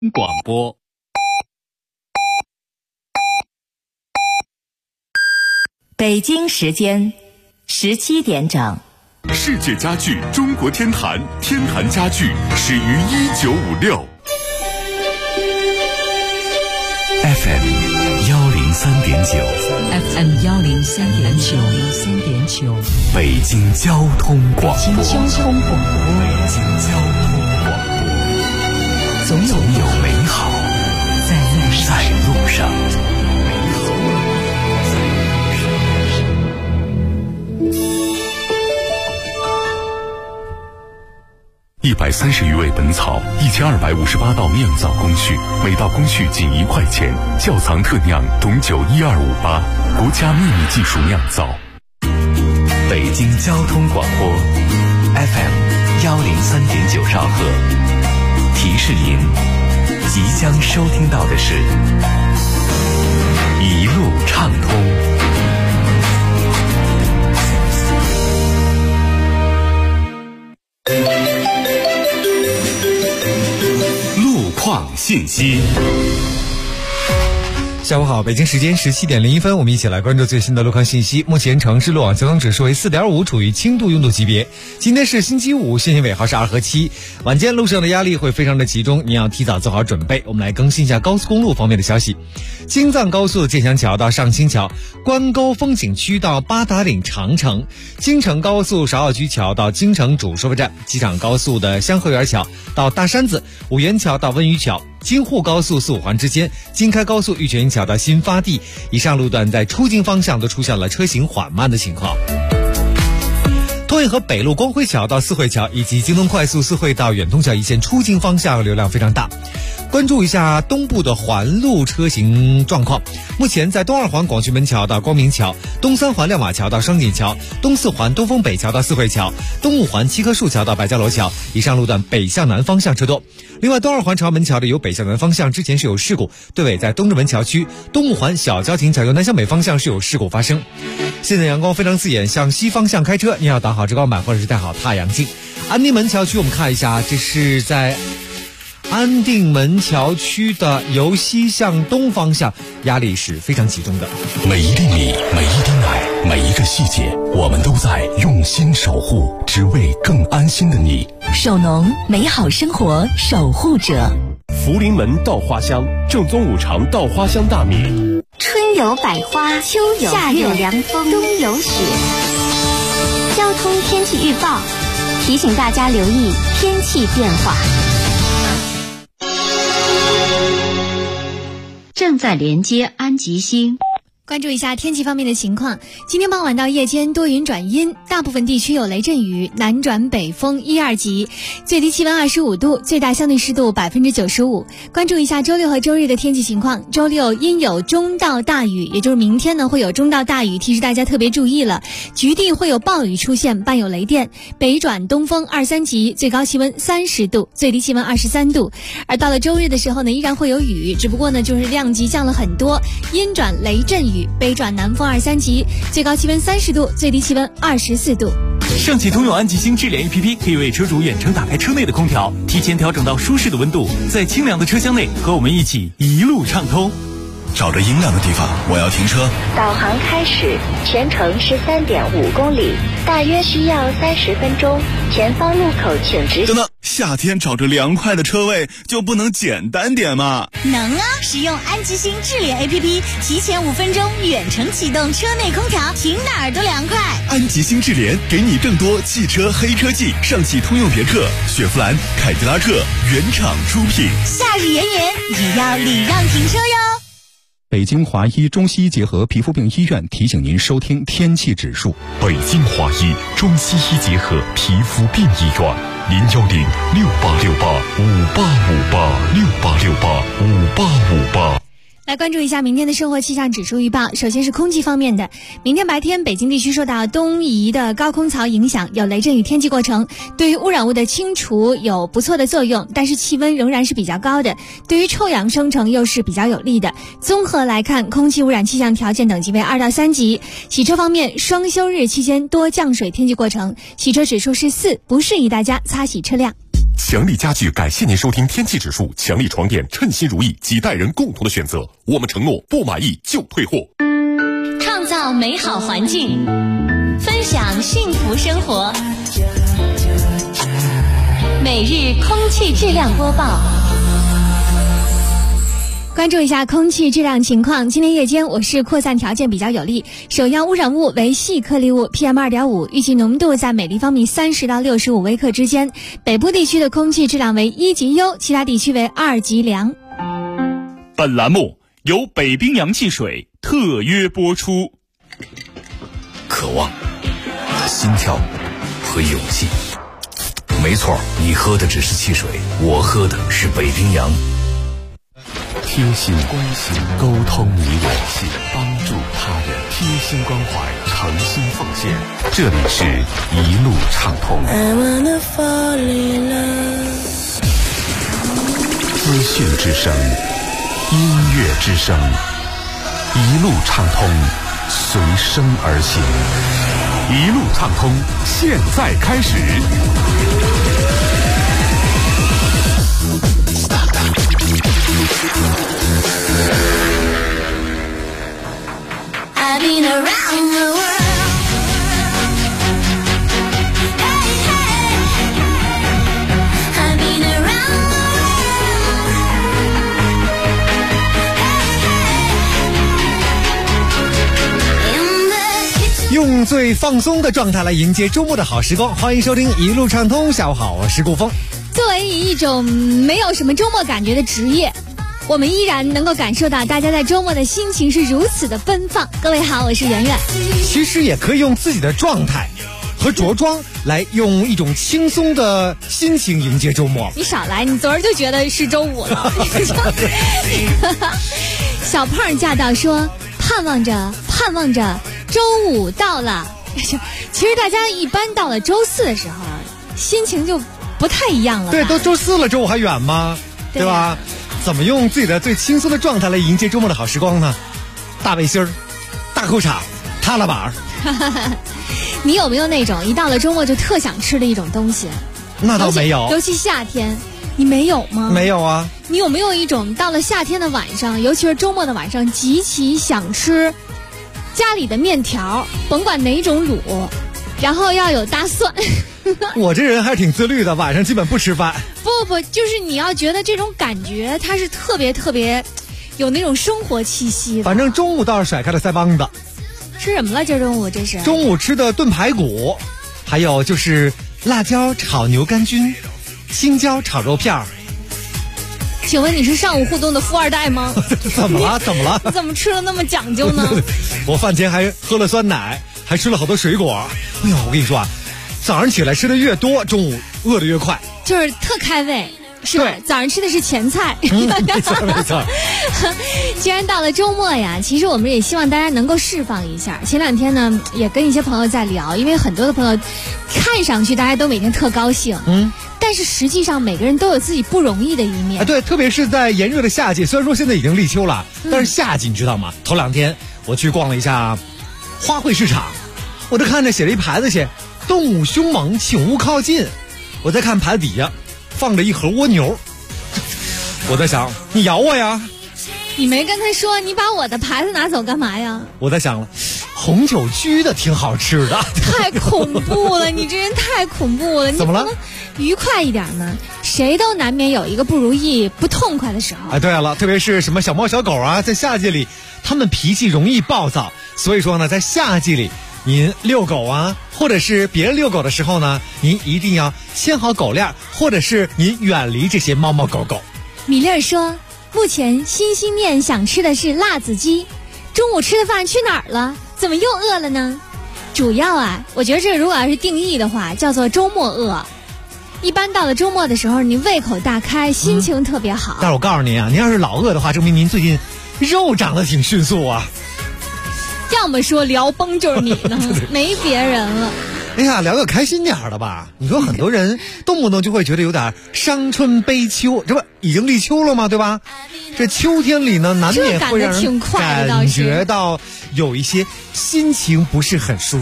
广播。 北京时间17点整。 世界家具中国天坛，天坛家具始于1956。 FM 103.9， 北京交通广播，总有美好在路上。130余味本草，1258道酿造工序，每道工序仅1块钱。窖藏特酿董酒12588，国家秘密技术酿造。北京交通广播 FM 103.9兆赫，提示您即将收听到的是一路畅通。况信息。 下午好，北京时间17点01分，我们一起来关注最新的路况信息。目前城市路网交通指数为 4.5， 处于轻度拥堵级别。今天是星期五，限行尾号是2和7，晚间路上的压力会非常的集中，您要提早做好准备。我们来更新一下高速公路方面的消息。京藏高速建祥桥到上清桥，关沟风景区到八达岭长城，京承高速芍药居桥到京承主收费站，机场高速的香河园桥到大山子，五原桥到温榆桥，京沪高速4、5环之间，京开高速玉泉桥到新发地，以上路段在出京方向都出现了车行缓慢的情况。通运河北路光辉桥到四惠桥，以及京东快速四惠到远通桥一线出京方向流量非常大。关注一下东部的环路车行状况。目前在东2环广渠门桥到光明桥，东3环亮马桥到双锦桥，东4环东风北桥到四惠桥，东5环七棵树桥到白蕉楼桥，以上路段北向南方向车多。另外，东2环朝阳门桥的由北向南方向之前是有事故，对尾在东直门桥区，东5环小交亭桥由南向北方向是有事故发生。现在阳光非常刺眼，向西方向开车，您要打好遮光板或者是戴好太阳镜。安定门桥区我们看一下，这是在安定门桥区的由西向东方向，压力是非常集中的。 每一粒米，每一滴奶，每一个细节，我们都在用心守护，只为更安心的你。 首农，美好生活守护者。 福临门稻花香，正宗五常稻花香大米。 春有百花，秋有月，夏有凉风，冬有雪。交通天气预报提醒大家留意天气变化。 正在连接安吉星。 关注一下天气方面的情况。今天傍晚到夜间多云转阴，大部分地区有雷阵雨，南转北风1、2级，最低气温25度，最大相对湿度95%。关注一下周六和周日的天气情况。周六阴有中到大雨，也就是明天呢会有中到大雨，提示大家特别注意了，局地会有暴雨出现，伴有雷电，北转东风2、3级，最高气温30度，最低气温23度。而到了周日的时候呢，依然会有雨，只不过呢就是量级降了很多，阴转雷阵雨，北转南风2、3级，最高气温30度，最低气温24度。 上汽通用安吉星智联 APP 可以为车主远程打开车内的空调，提前调整到舒适的温度，在清凉的车厢内和我们一起一路畅通。 找着阴凉的地方，我要停车。 导航开始，全程是3.5公里，大约需要30分钟。前方路口请直行。 等等，夏天找着凉快的车位就不能简单点吗？ 能啊！使用安吉星智联 APP， 提前5分钟远程启动车内空调，停哪儿都凉快。 安吉星智联给你更多汽车黑科技，上汽通用别克、雪佛兰、凯迪拉克原厂出品。 夏日炎炎，也要礼让停车哟。 北京华医中西医结合皮肤病医院提醒您收听天气指数。 北京华医中西医结合皮肤病医院，010-6868-5858，6868-5858。 来关注一下明天的生活气象指数预报。首先是空气方面的，明天白天北京地区受到东移的高空槽影响，有雷阵雨天气过程，对于污染物的清除有不错的作用，但是气温仍然是比较高的，对于臭氧生成又是比较有利的。综合来看，空气污染气象条件等级为2到3级。洗车方面，双休日期间多降水天气过程，洗车指数是4，不适宜大家擦洗车辆。 强力家具感谢您收听天气指数，强力床垫称心如意，几代人共同的选择。我们承诺不满意就退货。 创造美好环境，分享幸福生活。每日空气质量播报。 关注一下空气质量情况。今天夜间我市扩散条件比较有利，首要污染物为细颗粒物 PM2.5， 预计浓度在每立方米30到65微克之间。北部地区的空气质量为1级优，其他地区为2级良。 本栏目由北冰洋汽水特约播出。 渴望、心跳和勇气。没错，你喝的只是汽水，我喝的是北冰洋。 贴心关心，沟通你我，帮助他人，贴心关怀，诚心奉献。这里是一路畅通。资讯之声，音乐之声，一路畅通，随声而行。一路畅通，现在开始。 I've been around the world. Hey, hey. I've been around the world. Hey, hey. In the kitchen. 用最放松的状态来迎接周末的好时光，欢迎收听一路畅通。下午好，我是顾峰。 作为一种没有什么周末感觉的职业，我们依然能够感受到大家在周末的心情是如此的奔放。各位好，我是圆圆。 其实也可以用自己的状态和着装来用一种轻松的心情迎接周末。 你少来，你昨儿就觉得是周五了。小胖驾到说，盼望着周五到了。其实大家一般到了周四的时候，心情就不太一样了吧。 对，都周四了，周五还远吗？对吧？怎么用自己的最轻松的状态来迎接周末的好时光呢？大背心儿、大裤衩、踏拉板儿。 你有没有那种一到了周末就特想吃的一种东西？ 那倒没有。 尤其夏天，你没有吗？ 没有啊。 你有没有一种到了夏天的晚上，尤其是周末的晚上，极其想吃家里的面条，甭管哪种卤，然后要有大蒜。 我这人还是挺自律的，晚上基本不吃饭。 不，就是你要觉得这种感觉它是特别特别有那种生活气息的。 反正中午倒是甩开了腮帮子。 吃什么了？这中午这是？ 中午吃的炖排骨，还有就是辣椒炒牛肝菌，青椒炒肉片儿。 请问你是上午互动的富二代吗？ 怎么了？怎么了？ 你怎么吃的那么讲究呢？ 我饭前还喝了酸奶，还吃了好多水果。哎呦，我跟你说啊，早上起来吃的越多，中午饿得越快， 就是特开胃。是吧？早上吃的是前菜。 没错。 既然到了周末呀，其实我们也希望大家能够释放一下。前两天呢，也跟一些朋友在聊，因为很多的朋友看上去大家都每天特高兴，但是实际上每个人都有自己不容易的一面。 对，特别是在炎热的夏季，虽然说现在已经立秋了，但是夏季你知道吗？头两天我去逛了一下花卉市场，我就看着写了一牌子写动物凶猛，请勿靠近。我再看牌子底下放着一盒蜗牛，我在想，你咬我呀？ 你没跟他说你把我的牌子拿走干嘛呀？ 我在想了，红酒居的挺好吃的。 太恐怖了，你这人太恐怖了。 怎么了？ 你不能愉快一点吗？谁都难免有一个不如意、不痛快的时候。 对了，特别是什么小猫小狗啊，在夏季里，它们脾气容易暴躁，所以说呢，在夏季里，您遛狗啊，或者是别人遛狗的时候呢，您一定要牵好狗链，或者是您远离这些猫猫狗狗。 米粒儿说，目前心心念想吃的是辣子鸡，中午吃的饭去哪儿了？怎么又饿了呢？主要啊，我觉得这如果要是定义的话，叫做周末饿。一般到了周末的时候，你胃口大开，心情特别好。 但是我告诉您啊，您要是老饿的话，证明您最近肉长得挺迅速啊。 要么说聊崩就是你呢，没别人了。 哎呀，聊个开心点的吧。你说很多人动不动就会觉得有点伤春悲秋，这不已经立秋了吗？对吧？这秋天里呢，难免会让人感觉到有一些心情不是很舒畅。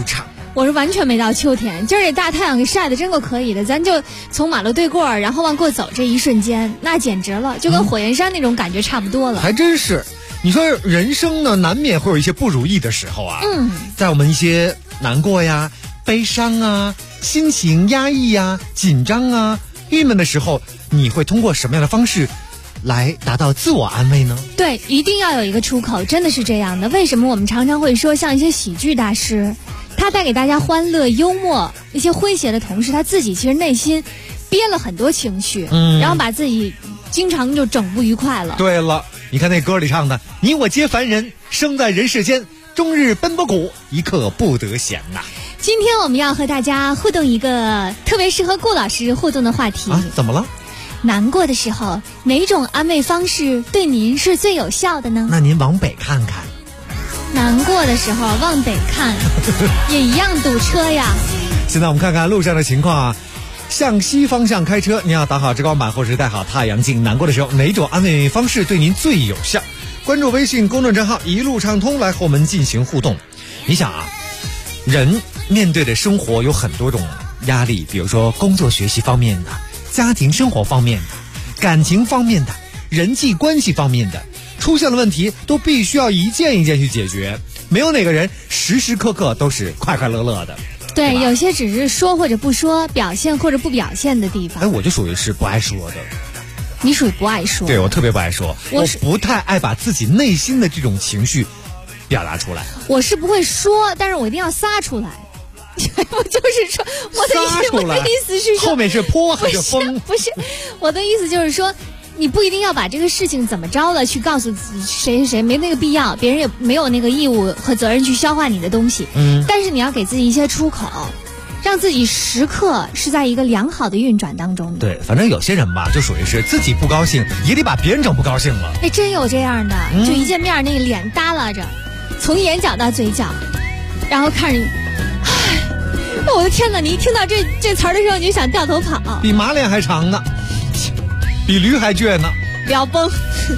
我是完全没到秋天，今儿这大太阳给晒得真够可以的，咱就从马路对过，然后往过走，这一瞬间那简直了，就跟火焰山那种感觉差不多了。 还真是，你说人生呢，难免会有一些不如意的时候啊。在我们一些难过呀、悲伤啊、心情压抑呀、紧张啊、郁闷的时候，你会通过什么样的方式来达到自我安慰呢？ 对，一定要有一个出口，真的是这样的。为什么我们常常会说，像一些喜剧大师，他带给大家欢乐、幽默、一些诙谐的同时，他自己其实内心憋了很多情绪，然后把自己经常就整不愉快了。 对了，你看那歌里唱的，你我皆凡人，生在人世间，终日奔波苦，一刻不得闲呐。 今天我们要和大家互动一个特别适合顾老师互动的话题啊，怎么了？ 难过的时候，哪种安慰方式对您是最有效的呢？ 那您往北看看。 难过的时候往北看，也一样堵车呀。 现在我们看看路上的情况啊。向西方向开车，您要打好遮光板或是戴好太阳镜。难过的时候，哪种安慰方式对您最有效？关注微信公众账号一路畅通来和我们进行互动。你想啊，人面对的生活有很多种压力，比如说工作学习方面的，家庭生活方面的，感情方面的，人际关系方面的，出现了问题都必须要一件一件去解决，没有哪个人时时刻刻都是快快乐乐的。 对，有些只是说或者不说，表现或者不表现的地方。 哎，我就属于是不爱说的。 你属于不爱说？ 对，我特别不爱说，我不太爱把自己内心的这种情绪表达出来。 我是不会说，但是我一定要撒出来。我就是说，我的意思是说， 后面是坡还是风？ 不是，我的意思就是说，你不一定要把这个事情怎么着了去告诉谁谁谁，没那个必要，别人也没有那个义务和责任去消化你的东西。但是你要给自己一些出口，让自己时刻是在一个良好的运转当中的。 对，反正有些人吧，就属于是自己不高兴，也得把别人整不高兴了。 哎，真有这样的，就一见面那个脸耷拉着，从眼角到嘴角，然后看着你，我的天哪！你一听到这词儿的时候，你就想掉头跑。 比马脸还长呢，比驴还倔呢。 聊崩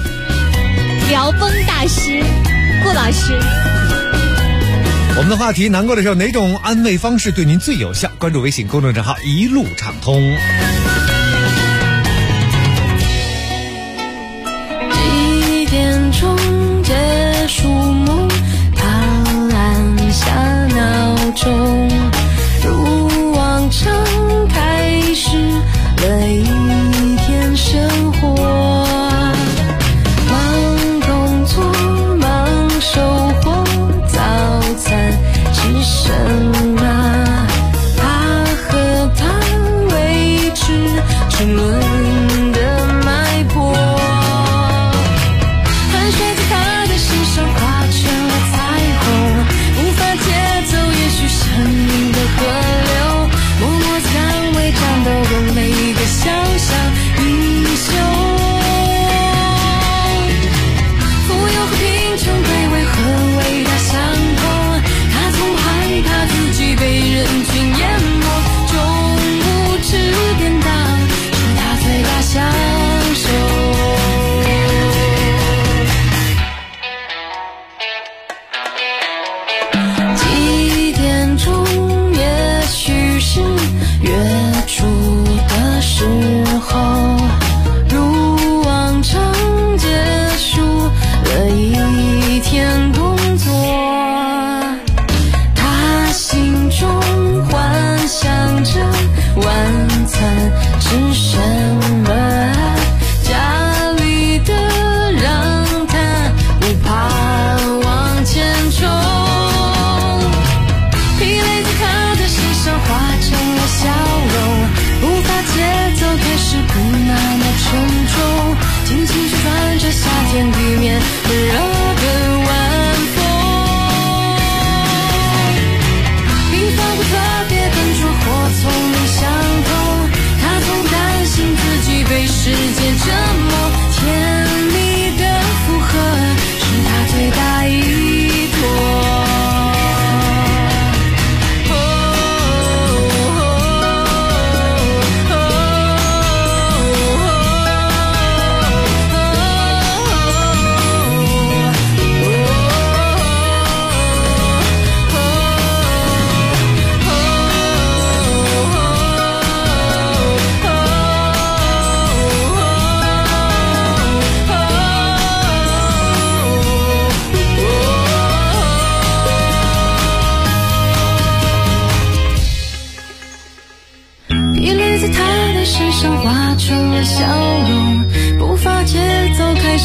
大师顾老师。 我们的话题，难过的时候哪种安慰方式对您最有效？关注微信公众账号一路畅通。 几点钟结束梦？他按下闹钟，如往常开始了一天生活。忙工作，忙收获，早餐吃什么？他和他维持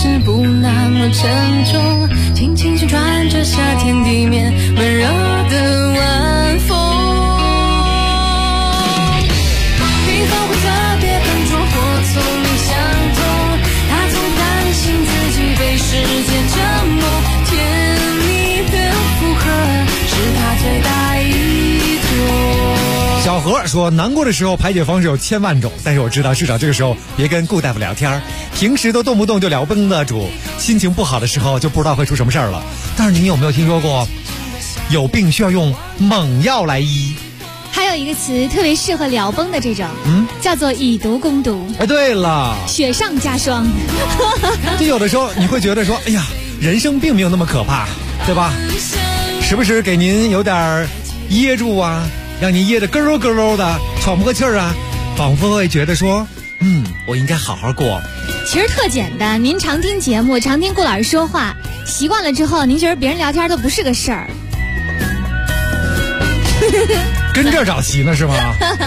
实不那么沉重，轻轻旋转着夏天地面温热的晚风。平凡会特别笨拙或聪明相同，他总担心自己被世界折磨，甜蜜的负荷是他最大依托。 小何说，难过的时候排解方式有千万种，但是我知道至少这个时候别跟顾大夫聊天，平时都动不动就聊崩的主，心情不好的时候就不知道会出什么事儿了。但是您有没有听说过有病需要用猛药来医？ 还有一个词特别适合聊崩的这种，叫做以毒攻毒。 哎，对了， 雪上加霜。 就有的时候你会觉得说，哎呀，人生并没有那么可怕，对吧？时不时给您有点噎住啊，让您噎得咯咯咯咯的，喘不过气儿啊，仿佛会觉得说，我应该好好过。 其实特简单，您常听节目，常听顾老师说话，习惯了之后，您觉得别人聊天都不是个事儿。 跟这儿找齐呢是吗？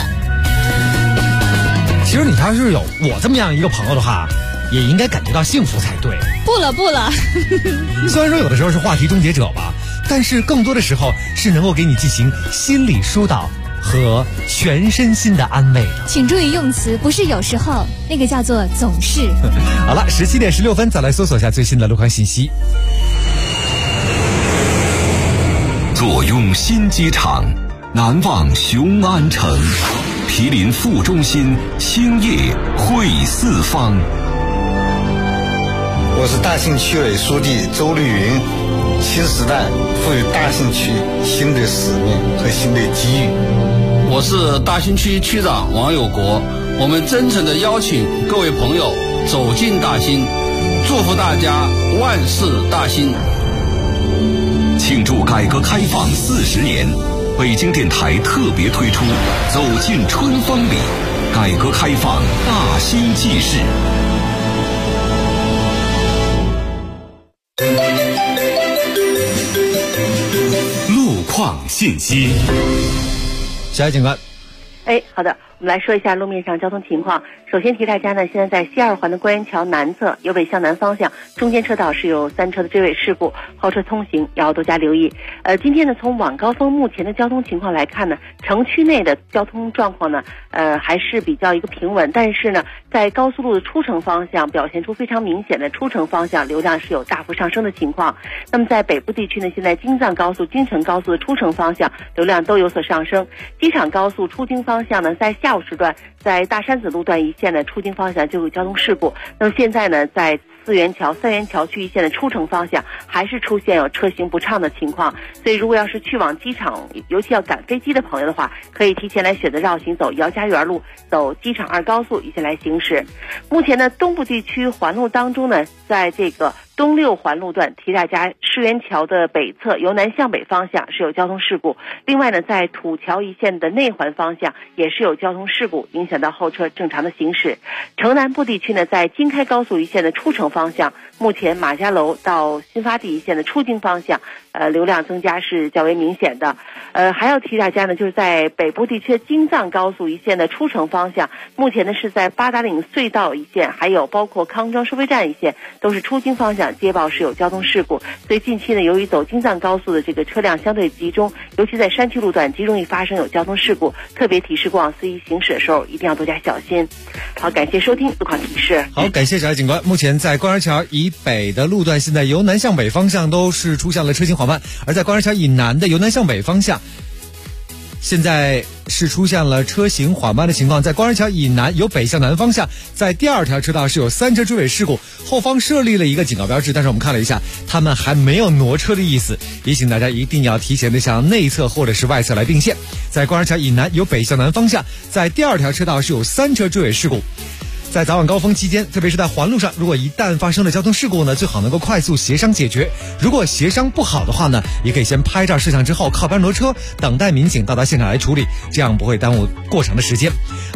其实你要是有我这么样一个朋友的话，也应该感觉到幸福才对。 不了。 虽然说有的时候是话题终结者吧，但是更多的时候是能够给你进行心理疏导和全身心的安慰的。 请注意用词，不是有时候，那个叫做总是。 好了，17点16分，再来搜索一下最新的路况信息。 坐拥新机场，难忘雄安城，毗邻副中心，兴业汇四方。 我是大兴区委书记周绿云。新时代赋予大兴区新的使命和新的机遇。 我是大兴区区长王有国，我们真诚地邀请各位朋友走进大兴，祝福大家万事大兴。 庆祝改革开放40年，北京电台特别推出《走进春风里》，改革开放大兴纪事。 路况信息。 小警官。 好的，我们来说一下路面上交通情况。首先提大家呢，现在在西二环的官园桥南侧由北向南方向中间车道是有3车的追尾事故，后车通行要多加留意。今天呢，从晚高峰目前的交通情况来看呢，城区内的交通状况呢，还是比较一个平稳，但是呢，在高速路的出城方向表现出非常明显的出城方向流量是有大幅上升的情况。那么在北部地区呢，现在京藏高速、京承高速的出城方向流量都有所上升，机场高速出京方向呢，在下午时段，在大山子路段一线的出京方向就有交通事故。那么现在呢，在三元桥区一线的出城方向还是出现有车行不畅的情况，所以如果要是去往机场，尤其要赶飞机的朋友的话，可以提前来选择绕行，走姚家园路，走机场2高速一线来行驶。目前呢，东部地区环路当中呢，在这个东6环路段提大家世园桥的北侧由南向北方向是有交通事故，另外呢，在土桥一线的内环方向也是有交通事故，影响到后车正常的行驶。城南部地区呢，在京开高速一线的出城方向，目前马家楼到新发地一线的出京方向流量增加是较为明显的。还要提大家呢，就是在北部地区的京藏高速一线的出城方向，目前呢是在八达岭隧道一线，还有包括康庄收费站一线都是出京方向接报是有交通事故，所以近期呢，由于走京藏高速的这个车辆相对集中，尤其在山区路段极容易发生有交通事故，特别提示过往司机行驶的时候一定要多加小心。好，感谢收听路况提示。 好，感谢小爱警官。目前在官园桥以北的路段，现在由南向北方向都是出现了车行缓慢，而在官园桥以南的由南向北方向现在是出现了车行缓慢的情况。在官园桥以南由北向南方向，在第2条车道是有3车追尾事故，后方设立了一个警告标志，但是我们看了一下，他们还没有挪车的意思，提醒大家一定要提前的向内侧或者是外侧来并线。在官园桥以南由北向南方向，在第2条车道是有3车追尾事故。在早晚高峰期间，特别是在环路上，如果一旦发生了交通事故呢，最好能够快速协商解决。如果协商不好的话呢，也可以先拍照摄像之后靠边挪车，等待民警到达现场来处理，这样不会耽误过长的时间。好。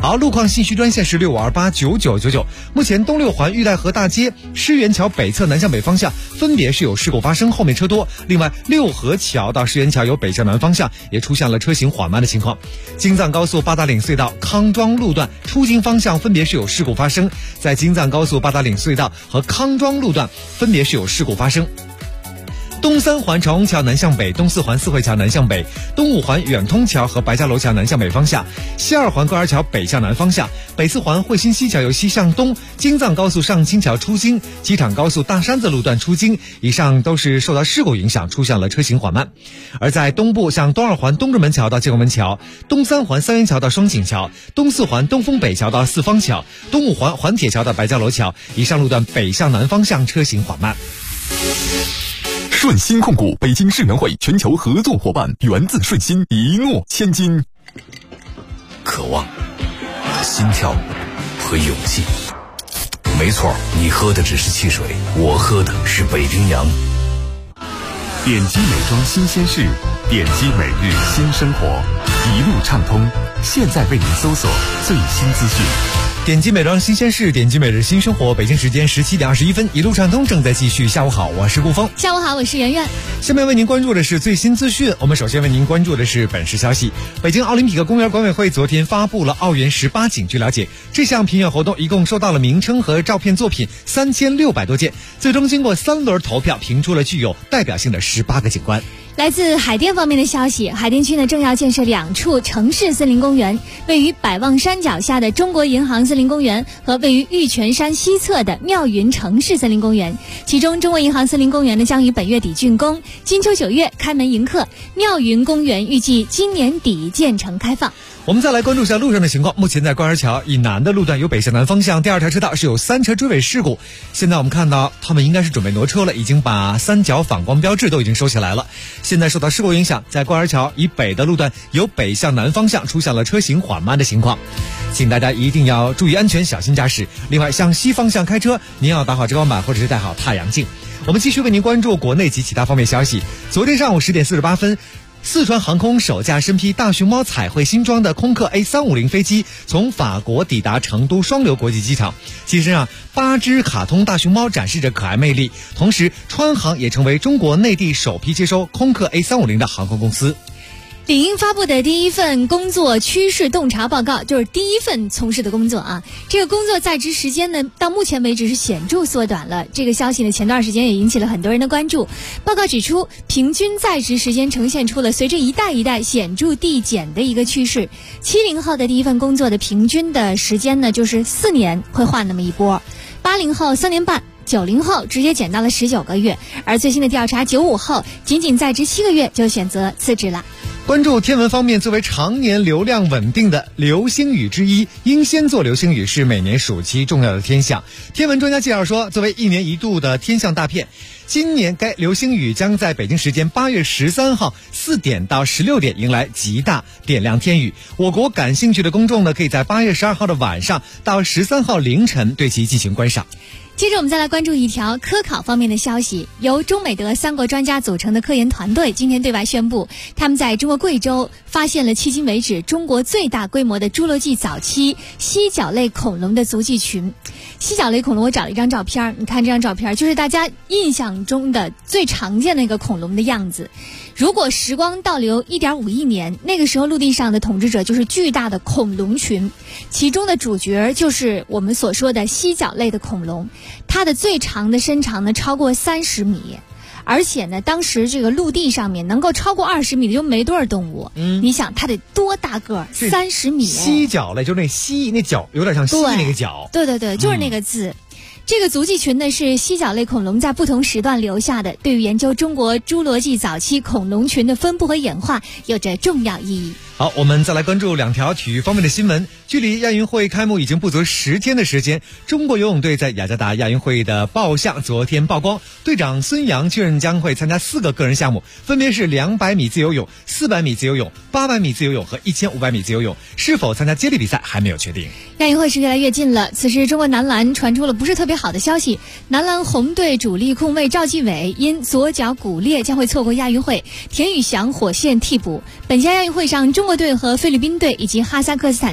好，路况信息专线是65289999。目前东六环玉带河大街狮园桥北侧南向北方向分别是有事故发生，后面车多。另外，六合桥到狮园桥有北向南方向也出现了车行缓慢的情况。京藏高速八达岭隧道康庄路段出京方向分别是有事故发生，在京藏高速八达岭隧道和康庄路段分别是有事故发生。东三环长虹桥南向北，东四环四惠桥南向北，东五环远通桥和白家楼桥南向北方向，西二环高架桥北向南方向，北四环汇新西桥由西向东，京藏高速上清桥出京，机场高速大山子路段出京，以上都是受到事故影响出现了车行缓慢。而在东部，像东二环东直门桥到建国门桥，东三环三元桥到双井桥，东四环东风北桥到四方桥，东五环环铁桥到白家楼桥，以上路段北向南方向车行缓慢。 顺心控股北京世园会全球合作伙伴，源自顺心，一诺千金。 渴望、心跳和勇气。没错，你喝的只是汽水，我喝的是北冰洋。 点击美妆新鲜事，点击每日新生活，一路畅通。现在为您搜索最新资讯。 点击美妆新鲜事，点击每日新生活。北京时间17点21分，一路畅通正在继续。下午好，我是顾峰。 下午好，我是圆圆。 下面为您关注的是最新资讯。我们首先为您关注的是本市消息。北京奥林匹克公园管委会昨天发布了奥园18景。据了解，这项评选活动一共收到了名称和照片作品3600多件，最终经过3轮投票，评出了具有代表性的18个景观。 来自海淀方面的消息，海淀区呢正要建设2处城市森林公园，位于百望山脚下的中国银行森林公园和位于玉泉山西侧的妙云城市森林公园。其中中国银行森林公园呢将于本月底竣工，金秋9月开门迎客，妙云公园预计今年底建成开放。 我们再来关注一下路上的情况。目前在官儿桥以南的路段有北向南方向第2条车道是有3车追尾事故，现在我们看到他们应该是准备挪车了，已经把3角反光标志都已经收起来了。现在受到事故影响，在官儿桥以北的路段有北向南方向出现了车行缓慢的情况，请大家一定要注意安全，小心驾驶。另外，向西方向开车，您要打好遮光板或者是戴好太阳镜。我们继续为您关注国内及其他方面消息。昨天上午10点48分，四川航空首架身披大熊猫彩绘新装的空客 A350 飞机从法国抵达成都双流国际机场，机身上8只卡通大熊猫展示着可爱魅力。同时，川航也成为中国内地首批接收空客 A350 的航空公司。 李英发布的第一份工作趋势洞察报告，就是第一份从事的工作啊。这个工作在职时间呢，到目前为止是显著缩短了。这个消息呢，前段时间也引起了很多人的关注。报告指出，平均在职时间呈现出了随着一代一代显著递减的一个趋势。70后的第一份工作的平均的时间呢，就是4年会换那么一波，80后3年半。90后直接减到了19个月，而最新的调查，95后仅仅在职7个月就选择辞职了。 关注天文方面，作为常年流量稳定的流星雨之一，英仙座流星雨是每年暑期重要的天象。天文专家介绍说，作为1年1度的天象大片，今年该流星雨将在北京时间8月13号4点到16点迎来极大点亮天雨。我国感兴趣的公众呢，可以在8月12号的晚上到13号凌晨对其进行观赏。 接着我们再来关注一条科考方面的消息，由中美德3国专家组成的科研团队今天对外宣布，他们在中国贵州发现了迄今为止中国最大规模的侏罗纪早期犀角类恐龙的足迹群。犀角类恐龙，我找了一张照片，你看这张照片就是大家印象中的最常见的一个恐龙的样子。如果时光倒流1.5亿年，那个时候陆地上的统治者就是巨大的恐龙群，其中的主角就是我们所说的犀角类的恐龙，它的最长的身长呢超过30米，而且呢，当时这个陆地上面能够超过20米的就没多少动物。你想它得多大个？30米。 犀角类就是那犀，那角有点像犀那个角。 对对对，就是那个字。这个足迹群呢是犀角类恐龙在不同时段留下的，对于研究中国侏罗纪早期恐龙群的分布和演化有着重要意义。 好，我们再来关注2条体育方面的新闻。距离亚运会开幕已经不足10天的时间，中国游泳队在雅加达亚运会的报项昨天曝光，队长孙杨确认将会参加4个个人项目，分别是200米自由泳、400米自由泳、800米自由泳和1500米自由泳。是否参加接力比赛还没有确定。 亚运会是越来越近了，此时中国男篮传出了不是特别好的消息，男篮红队主力控卫赵继伟因左脚骨裂将会错过亚运会，田宇翔火线替补。本届亚运会上，中国队和菲律宾队以及哈萨克斯坦队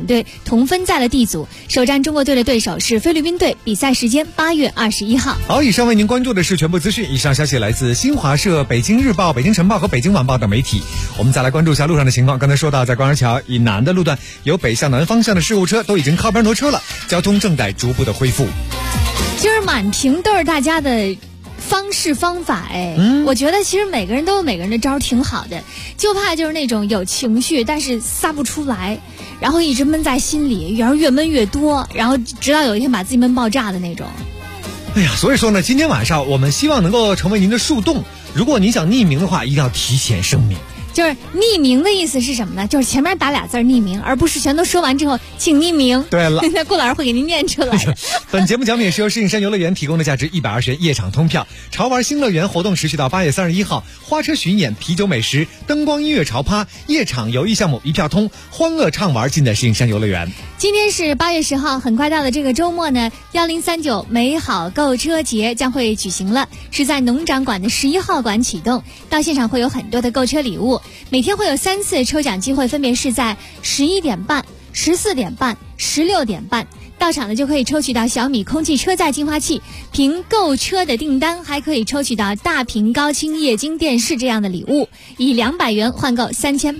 同分在了 D 组。首战中国队的对手是菲律宾队，比赛时间8月21号。 好，以上为您关注的是全部资讯。以上消息来自新华社、北京日报、北京晨报和北京晚报等媒体。我们再来关注一下路上的情况。刚才说到，在官儿桥以南的路段，有北向南方向的事故车都已经靠边挪车了，交通正在逐步的恢复。 今儿满屏都是大家的方式方法，我觉得其实每个人都有每个人的招挺好的，就怕就是那种有情绪但是撒不出来，然后一直闷在心里，然后越闷越多，然后直到有一天把自己闷爆炸的那种。 哎呀，所以说呢，今天晚上我们希望能够成为您的树洞，如果您想匿名的话，一定要提前声明。 就是匿名的意思是什么呢？就是前面打俩字匿名，而不是全都说完之后请匿名。 对了， 那顾老师会给您念出来的。 本节目奖品是由石景山游乐园提供的价值120元夜场通票。潮玩新乐园活动持续到8月31号，花车巡演、啤酒美食、灯光音乐潮趴、夜场游艺项目一票通，欢乐畅玩尽在石景山游乐园。 今天是8月10号，很快到的这个周末呢，1039美好购车节将会举行了，是在农展馆的11号馆启动，到现场会有很多的购车礼物。每天会有3次抽奖机会，分别是在11点半、14点半、16点半。到场的就可以抽取到小米空气车载净化器，凭购车的订单还可以抽取到大屏高清液晶电视这样的礼物，以200元换购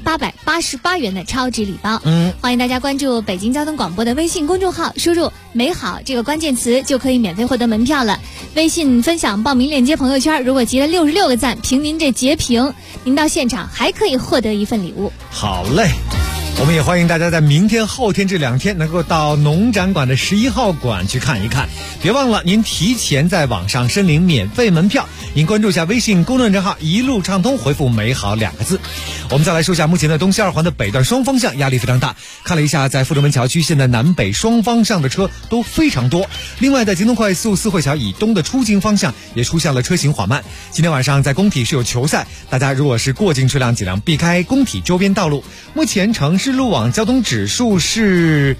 3888元的超值礼包。欢迎大家关注北京交通广播的微信公众号，输入美好这个关键词就可以免费获得门票了。微信分享报名链接朋友圈，如果集了66个赞，凭您这截屏，您到现场还可以获得一份礼物。 好嘞，我们也欢迎大家在明天、后天这2天能够到农展馆的11号馆去看一看。别忘了，您提前在网上申领免费门票。您关注一下微信公众账号“一路畅通”，回复“美好”2个字。我们再来说一下目前的东西2环的北段双方向压力非常大。看了一下，在阜成门桥区，现在南北双方向的车都非常多。另外，在京东快速四惠桥以东的出京方向也出现了车行缓慢。今天晚上在工体是有球赛，大家如果是过境车辆，尽量避开工体周边道路。目前城市路网交通指数是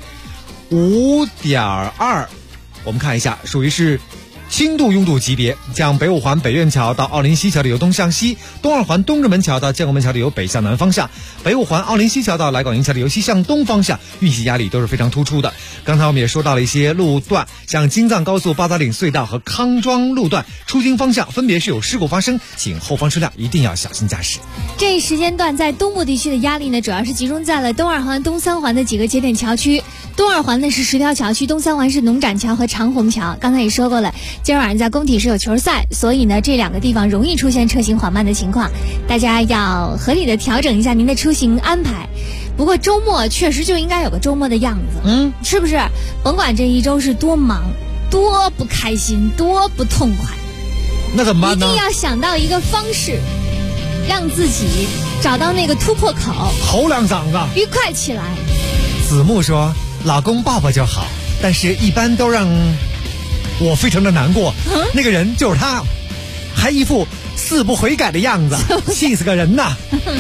5.2，我们看一下，属于是轻度拥堵级别，像北5环北苑桥到奥林西桥的由东向西，东2环东直门桥到建国门桥的由北向南方向，北5环奥林西桥到来广营桥的由西向东方向，运行压力都是非常突出的。刚才我们也说到了一些路段，像京藏高速八达岭隧道和康庄路段出京方向分别是有事故发生，请后方车辆一定要小心驾驶。 这一时间段在东部地区的压力呢，主要是集中在了东2环、东3环的几个节点桥区。东2环呢是10条桥区，东3环是农展桥和长虹桥。刚才也说过了，今儿晚上在工体是有球赛，所以呢这2个地方容易出现车行缓慢的情况，大家要合理的调整一下您的出行安排。不过周末确实就应该有个周末的样子，是不是？甭管这一周是多忙、多不开心、多不痛快， 那怎么办呢？ 一定要想到一个方式，让自己找到那个突破口， 吼2嗓子， 愉快起来。 子木说，老公抱抱就好，但是一般都让我非常的难过。那个人就是他，还一副死不悔改的样子，气死个人呐！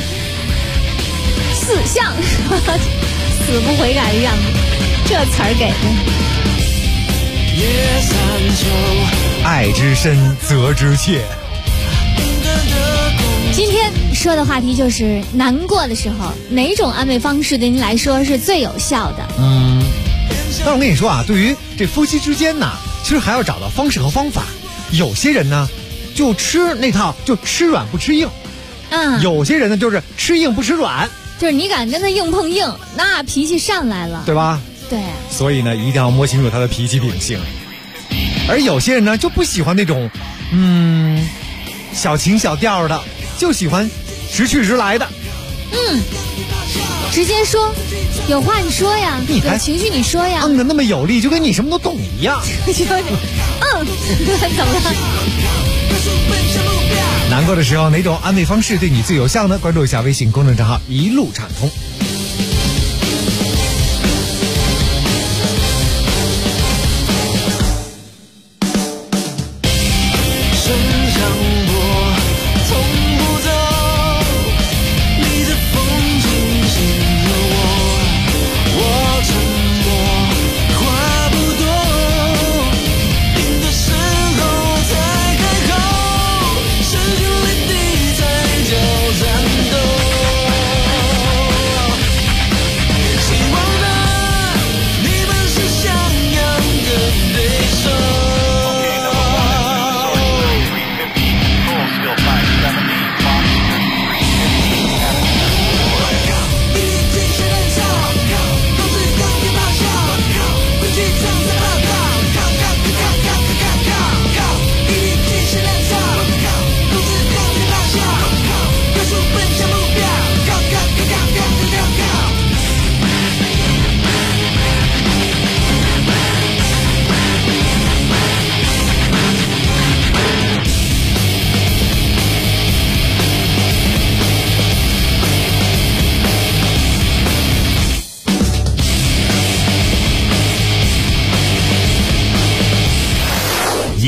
死相，死不悔改的样子，这词儿给的。爱之深，责之切。 今天说的话题就是难过的时候，哪种安慰方式对您来说是最有效的？ 但是我跟你说啊，对于这夫妻之间呢，其实还要找到方式和方法。有些人呢，就吃那套，就吃软不吃硬。有些人呢，就是吃硬不吃软。 就是你敢跟他硬碰硬，那脾气上来了， 对吧？ 对。 所以呢，一定要摸清楚他的脾气秉性。而有些人呢，就不喜欢那种，小情小调的，就喜欢直去直来的。 直接说，有话你说呀，有情绪你说呀， 的那么有力，就跟你什么都懂一样。 怎么了？ 难过的时候，哪种安慰方式对你最有效呢？关注一下微信公众账号“一路畅通”。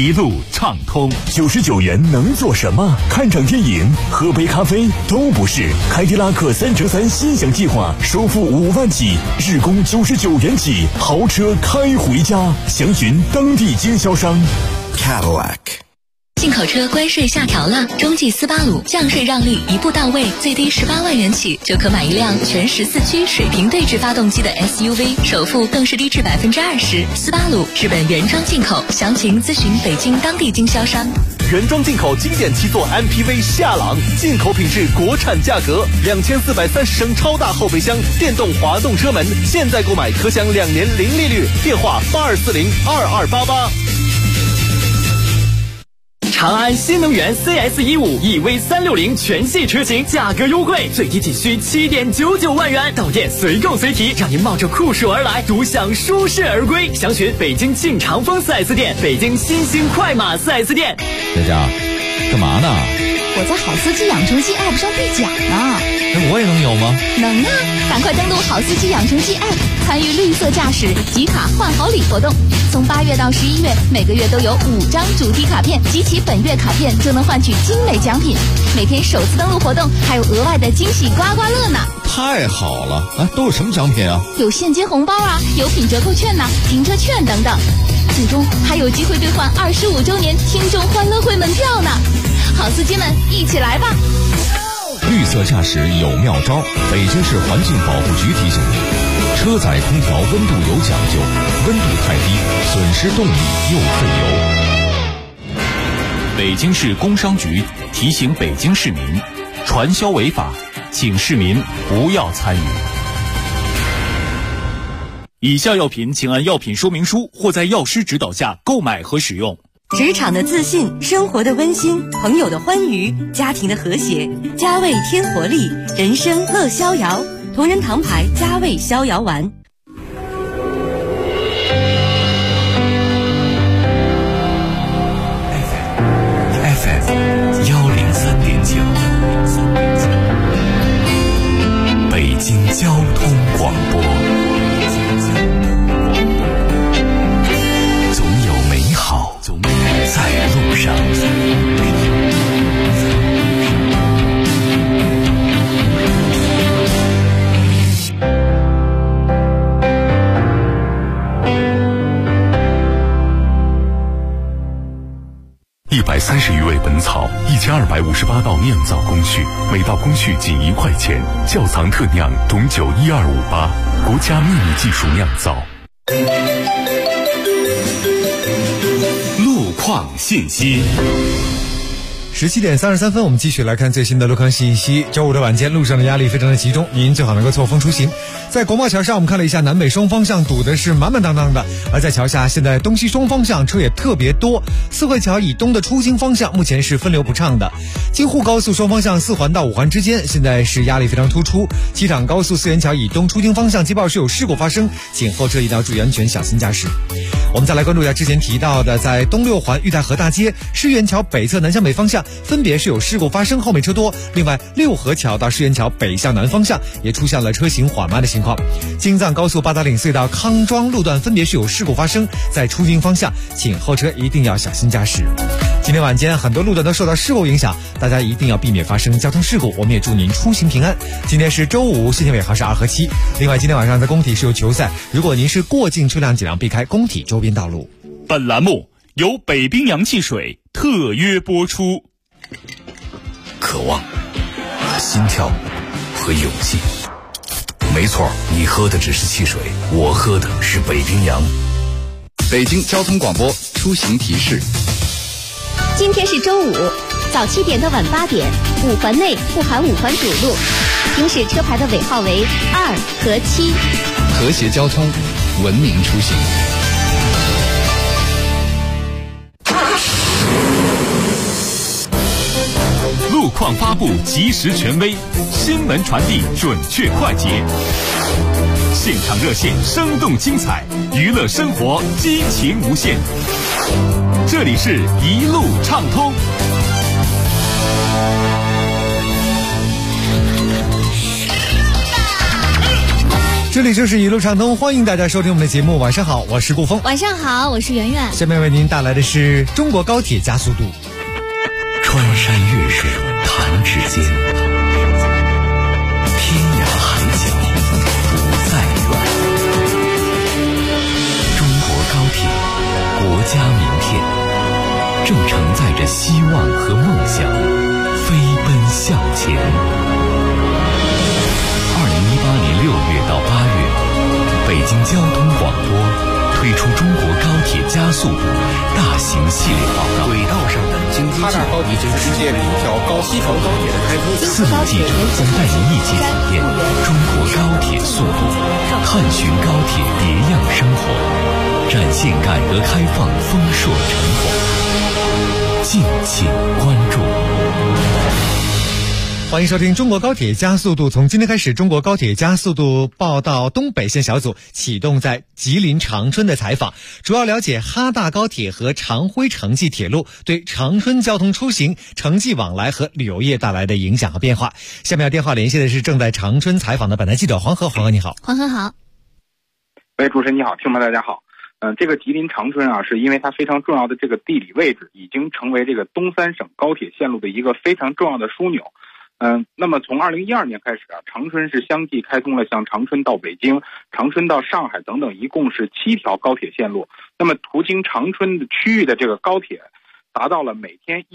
一路畅通。 99元能做什么？看场电影、喝杯咖啡都不是。凯迪拉克3乘3心想计划，首付5万起，日供99元起，豪车开回家。详询当地经销商。Cadillac。 进口车关税下调了，中际斯巴鲁降税让利一步到位，最低18万元起就可买一辆全14驱水平对置发动机的 SUV， 首付更是低至20%。斯巴鲁日本原装进口，详情咨询北京当地经销商。 原装进口经典7座 MPV 夏朗，进口品质，国产价格，2430升超大后备箱，电动滑动车门，现在购买可享2年零利率，电话82402288。 长安新能源 CS15 EV360全系车型价格优惠，最低仅需7.99万元，到店随购随提，让您冒着酷暑而来，独享舒适而归。详询北京庆长丰 4S 店、北京新兴快马 4S 店。 佳佳，干嘛呢？ 我在好司机养成记 App 上兑奖呢。 那我也能有吗？ 能啊！赶快登录好司机养成记 App， 参与绿色驾驶集卡换好礼活动。从8月到11月，每个月都有5张主题卡片，集齐本月卡片就能换取精美奖品。每天首次登录活动还有额外的惊喜刮刮乐呢！ 太好了！啊，都有什么奖品啊？ 有现金红包啊，有品折扣券呐、停车券等等。最终还有机会兑换25周年听众欢乐会门票呢！好司机们，一起来吧！ 绿色驾驶有妙招，北京市环境保护局提醒您：车载空调温度有讲究，温度太低，损失动力又费油。 北京市工商局提醒北京市民，传销违法，请市民不要参与。以下药品请按药品说明书或在药师指导下购买和使用。 职场的自信，生活的温馨，朋友的欢愉，家庭的和谐，佳味添活力，人生乐逍遥。同仁堂牌佳味逍遥丸。 FM 103.9，北京交通广播。总有美好在路上。 130余味本草，1258道酿造工序，每道工序仅1块钱。窖藏特酿董酒12588，国家秘密技术酿造。 路况信息。 17点33分，我们继续来看最新的路况信息。周五的晚间，路上的压力非常的集中，您最好能够错峰出行。在国贸桥上，我们看了一下，南北双方向堵的是满满当当的，而在桥下，现在东西双方向车也特别多。四惠桥以东的出京方向目前是分流不畅的，京沪高速双方向4环到5环之间现在是压力非常突出。机场高速4元桥以东出京方向接报是有事故发生，请后车一定要注意安全，小心驾驶。我们再来关注一下之前提到的，在东6环玉带河大街世园桥北侧南向北方向分别是有事故发生，后面车多。另外六合桥到世园桥北向南方向也出现了车行缓慢的情况。京藏高速八达岭隧道康庄路段分别是有事故发生，在出京方向请后车一定要小心驾驶。今天晚间很多路段都受到事故影响，大家一定要避免发生交通事故，我们也祝您出行平安。今天是周五，信息尾号是2和7。另外今天晚上在工体是有球赛，如果您是过境车辆尽量避开工体周边道路。 本栏目由北冰洋汽水特约播出。 渴望、心跳和勇气。没错，你喝的只是汽水，我喝的是北冰洋。 北京交通广播出行提示。 今天是周五，早7点到晚8点，5环内不含5环主路，行驶车牌的尾号为2和7。 和谐交通，文明出行。 路况发布及时权威，新闻传递准确快捷，现场热线生动精彩，娱乐生活激情无限。这里是一路畅通。 这里就是一路畅通，欢迎大家收听我们的节目。晚上好，我是顾峰。 晚上好，我是圆圆。 下面为您带来的是中国高铁加速度。 穿山越水弹指间，天涯海角不再远。中国高铁，国家名片，正承载着希望和梦想，飞奔向前。2018年6月到8月，北京交通广播推出中国高铁加速度大型系列报告。轨道上的京津冀已经实现一条高速高铁的开通。4路记者将带您一起体验中国高铁速度，探寻高铁别样生活，展现改革开放丰硕成果。敬请关注。 欢迎收听中国高铁加速度。从今天开始，中国高铁加速度报道东北线小组启动在吉林长春的采访，主要了解哈大高铁和长辉城际铁路对长春交通出行、城际往来和旅游业带来的影响和变化。下面要电话连线的是正在长春采访的本台记者黄河。黄河你好。 黄河好。 喂，主持人你好，听众们大家好。这个吉林长春啊，是因为它非常重要的这个地理位置，已经成为这个东三省高铁线路的一个非常重要的枢纽。那么从2012年开始啊，长春是相继开通了像长春到北京、长春到上海等等，一共是7条高铁线路。那么途经长春的区域的这个高铁达到了每天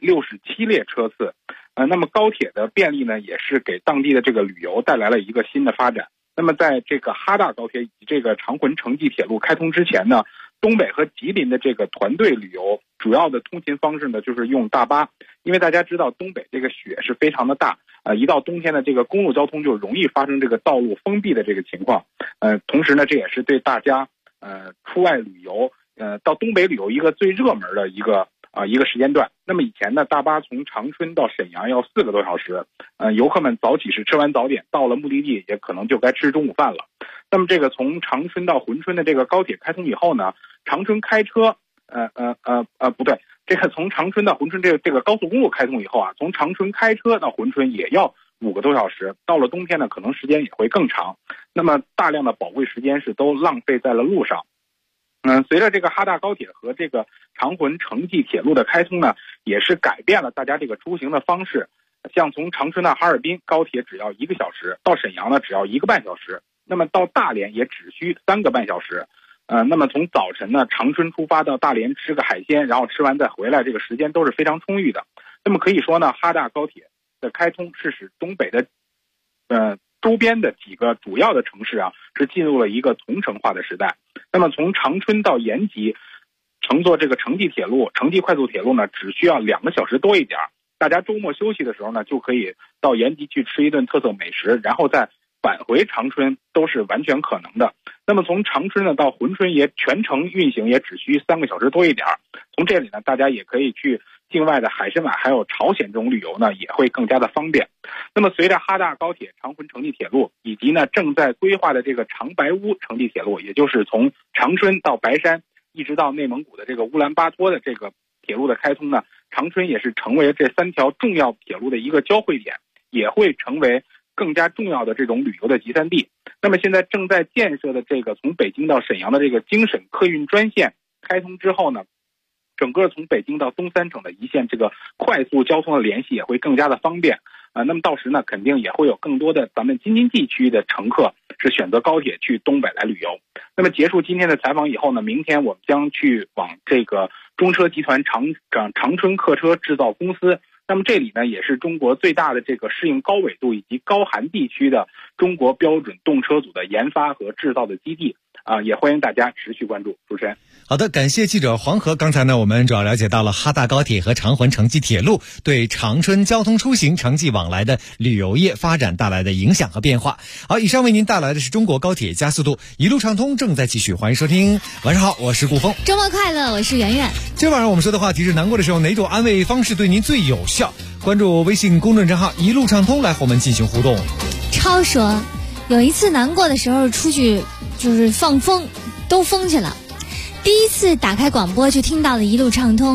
167列车次。那么高铁的便利呢，也是给当地的这个旅游带来了一个新的发展。那么在这个哈大高铁以及这个长浑城际铁路开通之前呢，东北和吉林的这个团队旅游主要的通勤方式呢，就是用大巴。因为大家知道东北这个雪是非常的大，一到冬天的这个公路交通就容易发生这个道路封闭的这个情况。同时呢，这也是对大家出外旅游到东北旅游一个最热门的一个时间段。那么以前呢，大巴从长春到沈阳要4个多小时，游客们早起是吃完早点，到了目的地也可能就该吃中午饭了。那么这个从长春到珲春的这个高铁开通以后呢，长春开车不对，这个从长春到珲春这个高速公路开通以后啊，从长春开车到珲春也要5个多小时，到了冬天呢，可能时间也会更长。那么大量的宝贵时间是都浪费在了路上。随着这个哈大高铁和这个长浑城际铁路的开通呢，也是改变了大家这个出行的方式。像从长春到哈尔滨，高铁只要1个小时，到沈阳呢只要1个半小时，那么到大连也只需3个半小时。那么从早晨呢，长春出发到大连吃个海鲜，然后吃完再回来，这个时间都是非常充裕的。那么可以说呢，哈大高铁的开通是使东北的周边的几个主要的城市啊，是进入了一个同城化的时代。那么从长春到延吉乘坐这个城际铁路、城际快速铁路呢，只需要2个小时多一点。大家周末休息的时候呢，就可以到延吉去吃一顿特色美食，然后再返回长春，都是完全可能的。那么从长春呢到珲春也全程运行也只需3个小时多一点。从这里呢，大家也可以去境外的海参崴还有朝鲜这种旅游呢，也会更加的方便。那么随着哈大高铁、长浑城际铁路以及呢正在规划的这个长白乌城际铁路，也就是从长春到白山一直到内蒙古的这个乌兰巴托的这个铁路的开通呢，长春也是成为这3条重要铁路的一个交汇点，也会成为更加重要的这种旅游的集散地。那么现在正在建设的这个从北京到沈阳的这个京沈客运专线开通之后呢，整个从北京到东三省的一线这个快速交通的联系也会更加的方便。那么到时呢，肯定也会有更多的咱们京津冀区域的乘客是选择高铁去东北来旅游。那么结束今天的采访以后呢，明天我们将去往这个中车集团长春客车制造公司。那么这里呢，也是中国最大的这个适应高纬度以及高寒地区的中国标准动车组的研发和制造的基地。也欢迎大家持续关注。主持人， 好的，感谢记者黄河。刚才呢，我们主要了解到了哈大高铁和长浑城际铁路对长春交通出行、城际往来的旅游业发展带来的影响和变化。好，以上为您带来的是中国高铁加速度一路畅通，正在继续，欢迎收听。晚上好，我是顾峰。 周末快乐，我是圆圆。 今晚上我们说的话题是：难过的时候哪种安慰方式对您最有效？关注微信公众账号一路畅通来和我们进行互动。 超说，有一次难过的时候出去就是放风，都疯去了。第一次打开广播就听到了一路畅通，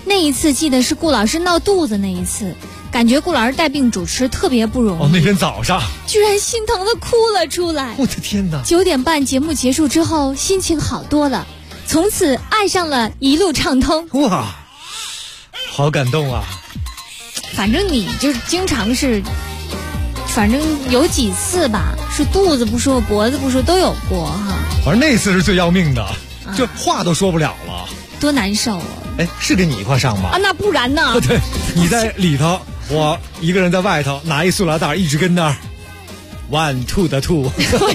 那一次记得是顾老师闹肚子那一次，感觉顾老师带病主持特别不容易。 那天早上居然心疼的哭了出来。 我的天哪 ！9点半节目结束之后，心情好多了，从此爱上了一路畅通。 哇，好感动啊！ 反正你就是经常是，反正有几次吧，是肚子不舒服、脖子不舒服都有过哈。 反正那次是最要命的，就话都说不了了， 多难受啊！ 是跟你一块上吗？ 那不然呢？ 对，你在里头，我一个人在外头，拿一塑料袋一直跟那儿 ，1 2的2。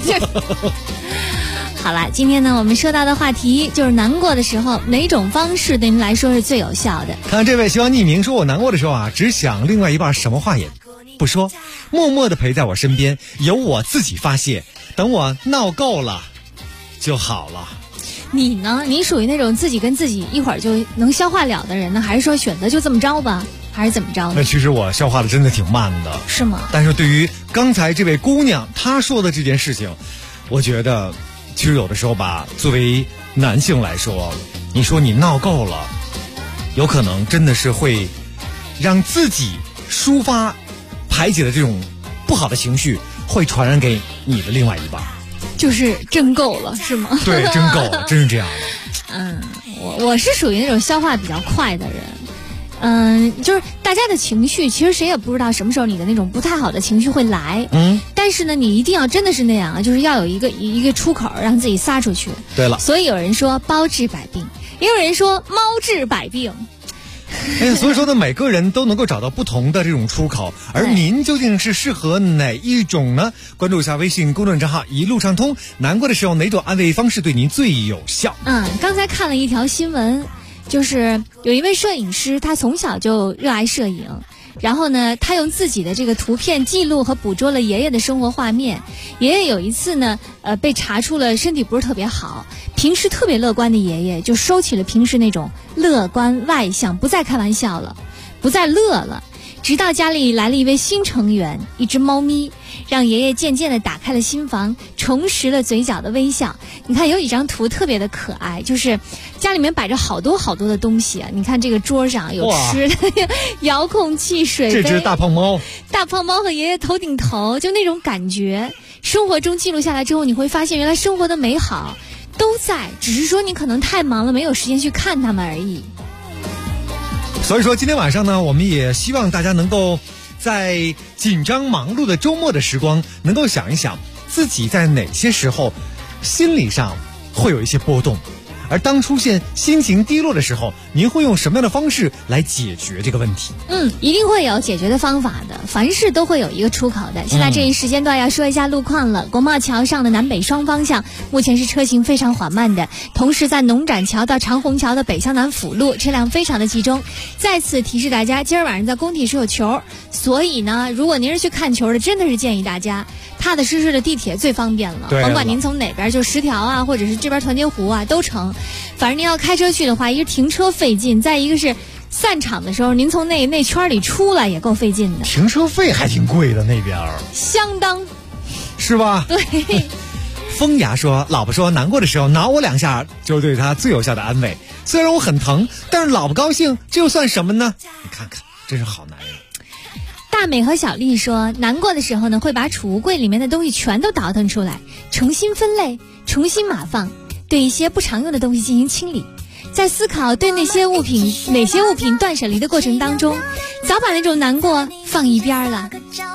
好了，今天呢，我们说到的话题就是难过的时候，哪种方式对您来说是最有效的？ 看这位希望匿名说，我难过的时候啊，只想另外一半什么话也不说，默默的陪在我身边，由我自己发泄，等我闹够了就好了。 你呢？你属于那种自己跟自己一会儿就能消化了的人呢，还是说选择就这么着吧，还是怎么着呢？ 那其实我消化的真的挺慢的。 是吗？ 但是对于刚才这位姑娘她说的这件事情，我觉得其实有的时候吧，作为男性来说，你说你闹够了，有可能真的是会让自己抒发排解的这种不好的情绪会传染给你的另外一半。 就是真够了是吗？ 对，真够了，真是这样的。 我是属于那种消化比较快的人。就是大家的情绪，其实谁也不知道什么时候你的那种不太好的情绪会来。但是呢，你一定要真的是那样啊，就是要有一个出口，让自己撒出去。 对了， 所以有人说包治百病，也有人说猫治百病。 所以说呢，每个人都能够找到不同的这种出口，而您究竟是适合哪一种呢？关注一下微信公众账号一路畅通，难过的时候哪种安慰方式对您最有效？ 刚才看了一条新闻，就是有一位摄影师，他从小就热爱摄影，然后呢，他用自己的这个图片记录和捕捉了爷爷的生活画面。爷爷有一次呢，被查出了身体不是特别好，平时特别乐观的爷爷就收起了平时那种乐观外向，不再开玩笑了，不再乐了。直到家里来了一位新成员，一只猫咪，让爷爷渐渐地打开了心房，重拾了嘴角的微笑。你看有一张图特别的可爱，就是家里面摆着好多好多的东西啊。你看这个桌上有吃的，遥控器、水杯， 这只大胖猫和爷爷头顶头，就那种感觉。生活中记录下来之后，你会发现原来生活的美好都在，只是说你可能太忙了，没有时间去看它们而已。 所以说今天晚上呢，我们也希望大家能够在紧张忙碌的周末的时光，能够想一想自己在哪些时候心理上会有一些波动，而当出现心情低落的时候，您会用什么样的方式来解决这个问题？ 一定会有解决的方法的，凡事都会有一个出口的。现在这一时间段要说一下路况了。国贸桥上的南北双方向目前是车行非常缓慢的，同时在农展桥到长虹桥的北向南辅路车辆非常的集中。再次提示大家，今儿晚上在工体是有球，所以呢，如果您是去看球的，真的是建议大家踏踏实实的地铁最方便了，甭管您从哪边，就10条啊，或者是这边团结湖啊都成。反正您要开车去的话，一个停车费劲，再一个是散场的时候您从那圈里出来也够费劲的， 停车费还挺贵的那边， 相当是吧？ 对。 风牙说，老婆说难过的时候挠我2下就是对她最有效的安慰，虽然我很疼，但是老婆高兴，这又算什么呢？你看看，真是好男人。 大美和小丽说，难过的时候呢，会把储物柜里面的东西全都倒腾出来，重新分类，重新码放，对一些不常用的东西进行清理。在思考对哪些物品断舍离的过程当中，早把那种难过放一边了。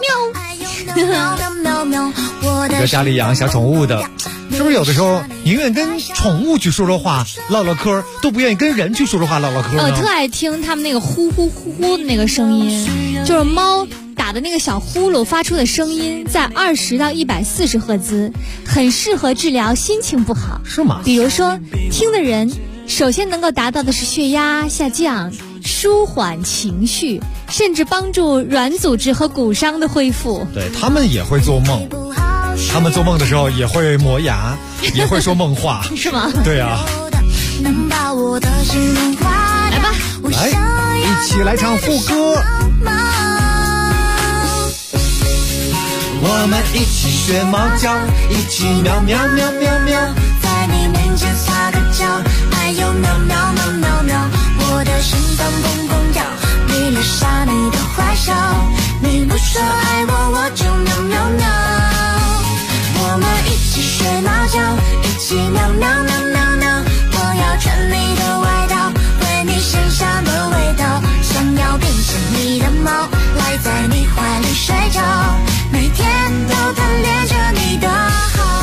一个家里养小宠物的，是不是有的时候宁愿跟宠物去说说话唠唠嗑，都不愿意跟人去说说话唠唠嗑呢？ 我特爱听他们那个呼呼呼呼的那个声音，就是猫打的那个小呼噜发出的声音，在20到140赫兹，很适合治疗心情不好。 是吗？ 比如说，听的人首先能够达到的是血压下降，舒缓情绪，甚至帮助软组织和骨伤的恢复。 对，他们也会做梦，他们做梦的时候也会磨牙，也会说梦话， 是吗？ 对啊。 来吧， 来，一起来唱副歌。我们一起学猫叫，一起喵喵喵喵喵， 在你面前撒个娇，还有喵喵喵喵喵。 我的心脏砰砰跳，迷了傻你的坏笑，你不说爱我，我就喵喵喵。我们一起学猫叫，一起喵喵喵喵喵。我要穿你的外套，闻你身上的味道，想要变成你的猫，赖在你怀里睡觉，每天都贪恋着你的好。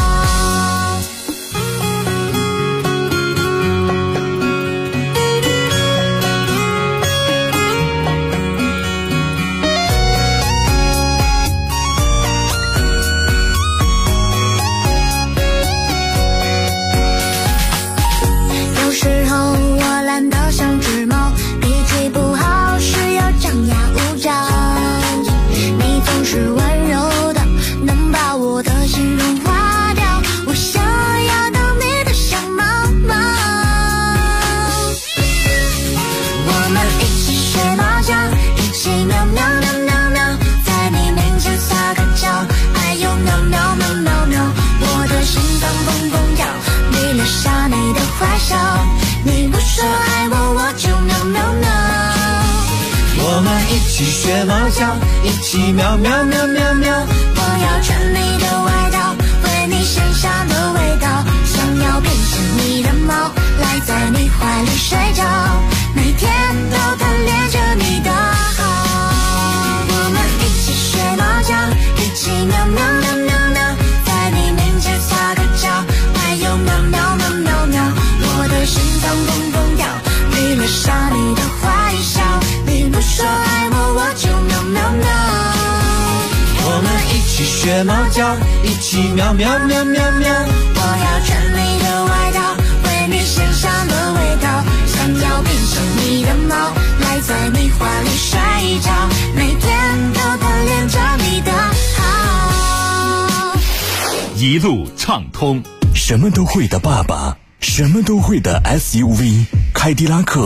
你不说爱我，我就喵喵喵。我们一起学猫叫，一起喵喵喵喵喵。我要穿你的外套，闻你身上的味道，想要变成你的猫，赖在你怀里睡觉，每天都贪恋着你的好。我们一起学猫叫，一起喵喵喵喵喵，在你面前撒个娇，还有喵喵喵喵喵。我的心脏砰砰跳，迷了傻你的坏笑，你不说爱我，我就喵喵喵。我们一起学猫叫，一起喵喵喵喵喵。我要穿你的外套，闻你身上的味道，想要变成你的猫，赖在你怀里睡觉，每天都贪恋着你的好。 一路畅通，什么都会的爸爸，什么都会的 SUV， 凯迪拉克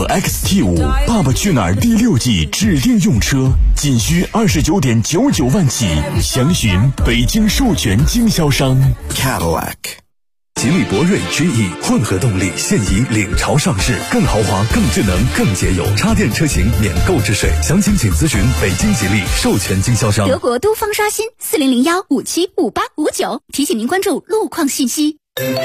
XT5 爸爸去哪儿第6季指定用车，仅需29.99万起，详询北京授权经销商 Cadillac。 吉利博瑞 GE 混合动力现已领潮上市，更豪华、更智能、更节油，插电车型免购置税。详情请咨询北京吉利授权经销商。 德国都方刷新4001575859，提醒您关注路况信息。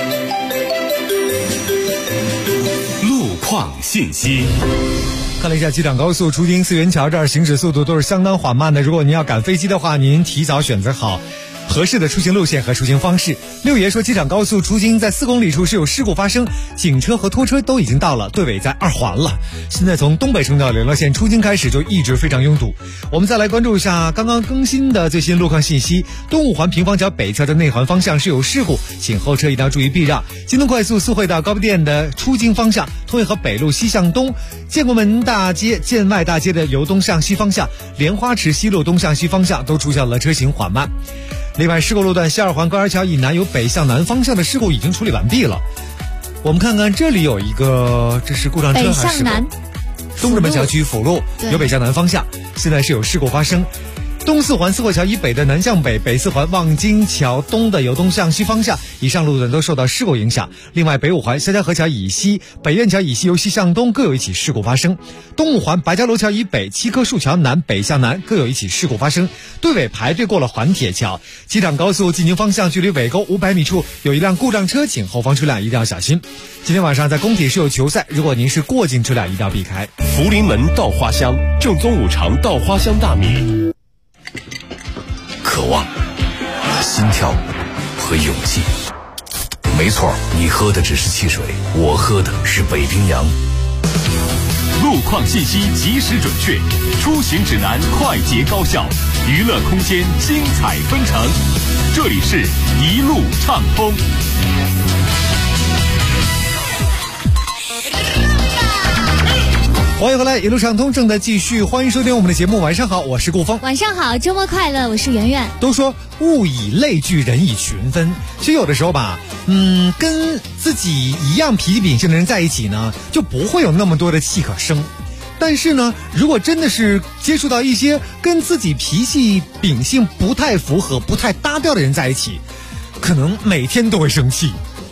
路况信息。 看了一下机场高速出京四元桥这儿行驶速度都是相当缓慢的，如果您要赶飞机的话，您提早选择好合适的出行路线和出行方式。六爷说，机场高速出京在4公里处是有事故发生，警车和拖车都已经到了，队尾在2环了。现在从东北城到联络线出京开始就一直非常拥堵。我们再来关注一下刚刚更新的最新路况信息。东五环平房桥北侧的内环方向是有事故，请后车一定要注意避让。京东快速速汇到高碑店的出京方向，通惠河北路西向东，建国门大街、建外大街的由东向西方向，莲花池西路东向西方向都出现了车行缓慢。另外，事故路段西2环高架桥以南有北向南方向的事故已经处理完毕了。我们看看这里有一个，这是故障车还是？ 北向南， 东直门小区辅路有北向南方向，现在是有事故发生。东4环四惠桥以北的南向北，北4环望京桥东的由东向西方向，以上路段都受到事故影响。另外，北5环肖家河桥以西、北苑桥以西由西向东各有一起事故发生。东5环白家楼桥以北、七棵树桥南北向南各有一起事故发生。队尾排队过了环铁桥。机场高速进京方向距离尾沟500米处有一辆故障车，请后方车辆一定要小心。今天晚上在工体是有球赛，如果您是过境车辆一定要避开。 福临门稻花香，正宗五常稻花香大米。 渴望、心跳和勇气。没错，你喝的只是汽水，我喝的是北冰洋。 路况信息及时准确，出行指南快捷高效，娱乐空间精彩纷呈。这里是一路畅通。 欢迎回来，一路畅通正在继续，欢迎收听我们的节目。晚上好，我是顾峰。 晚上好，周末快乐，我是圆圆。 都说物以类聚，人以群分，其实有的时候吧，跟自己一样脾气秉性的人在一起呢，就不会有那么多的气可生。但是呢，如果真的是接触到一些跟自己脾气秉性不太符合、不太搭调的人在一起，可能每天都会生气。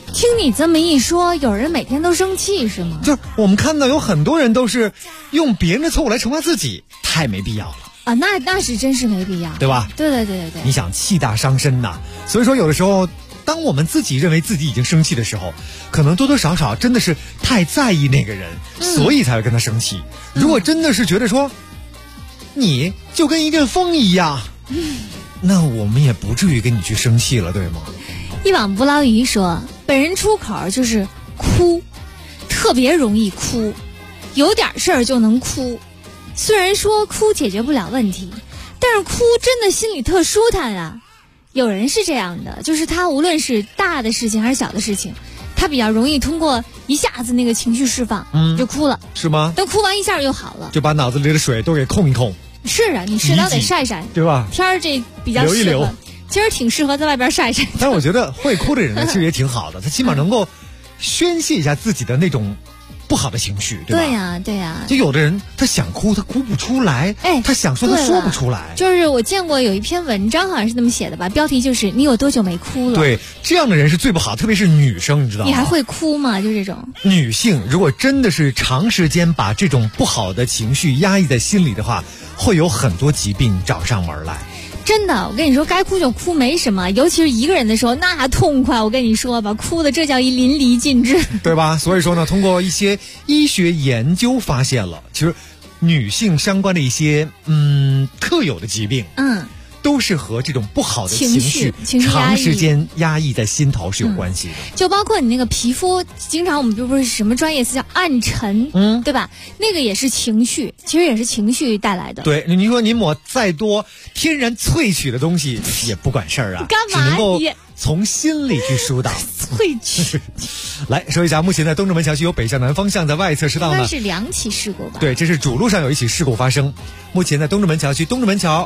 听你这么一说，有人每天都生气是吗？ 就是我们看到有很多人都是用别人的错误来惩罚自己，太没必要了啊！那是真是没必要， 对吧？ 对。 你想气大伤身呐，所以说有的时候，当我们自己认为自己已经生气的时候，可能多多少少真的是太在意那个人，所以才会跟他生气。如果真的是觉得说，你就跟一阵风一样，那我们也不至于跟你去生气了，对吗？ 一往不捞鱼说，本人出口就是哭，特别容易哭，有点事儿就能哭。虽然说哭解决不了问题，但是哭真的心里特舒坦啊。有人是这样的，就是他无论是大的事情还是小的事情，他比较容易通过一下子那个情绪释放，就哭了， 是吗？ 等哭完一下就好了， 就把脑子里的水都给控一控。 是啊，你适当得晒晒， 对吧？ 天儿这比较适合， 流一流， 今儿挺适合在外边晒晒。 但我觉得会哭的人呢，其实也挺好的，他起码能够宣泄一下自己的那种不好的情绪，对吧？ 对呀。 就有的人他想哭，他哭不出来，他想说他说不出来。 就是我见过有一篇文章，好像是那么写的吧，标题就是你有多久没哭了？ 对，这样的人是最不好，特别是女生，你知道吗？ 你还会哭吗？就这种女性，如果真的是长时间把这种不好的情绪压抑在心里的话，会有很多疾病找上门来。 真的，我跟你说，该哭就哭，没什么。尤其是一个人的时候，那痛快。我跟你说吧，哭的这叫一淋漓尽致， 对吧？所以说呢，通过一些医学研究发现了，其实女性相关的一些特有的疾病，都是和这种不好的情绪长时间压抑在心头是有关系的。 就包括你那个皮肤，经常我们不是什么专业词叫暗沉，对吧？那个也是情绪，其实也是情绪带来的。 对，你说你抹再多天然萃取的东西也不管事儿啊， 干嘛？ 只能够从心里去疏导。 萃取。 来说一下，目前在东直门桥区有北向南方向在外侧车道呢， 应该是2起事故吧？ 对，这是主路上有一起事故发生。目前在东直门桥区，东直门桥，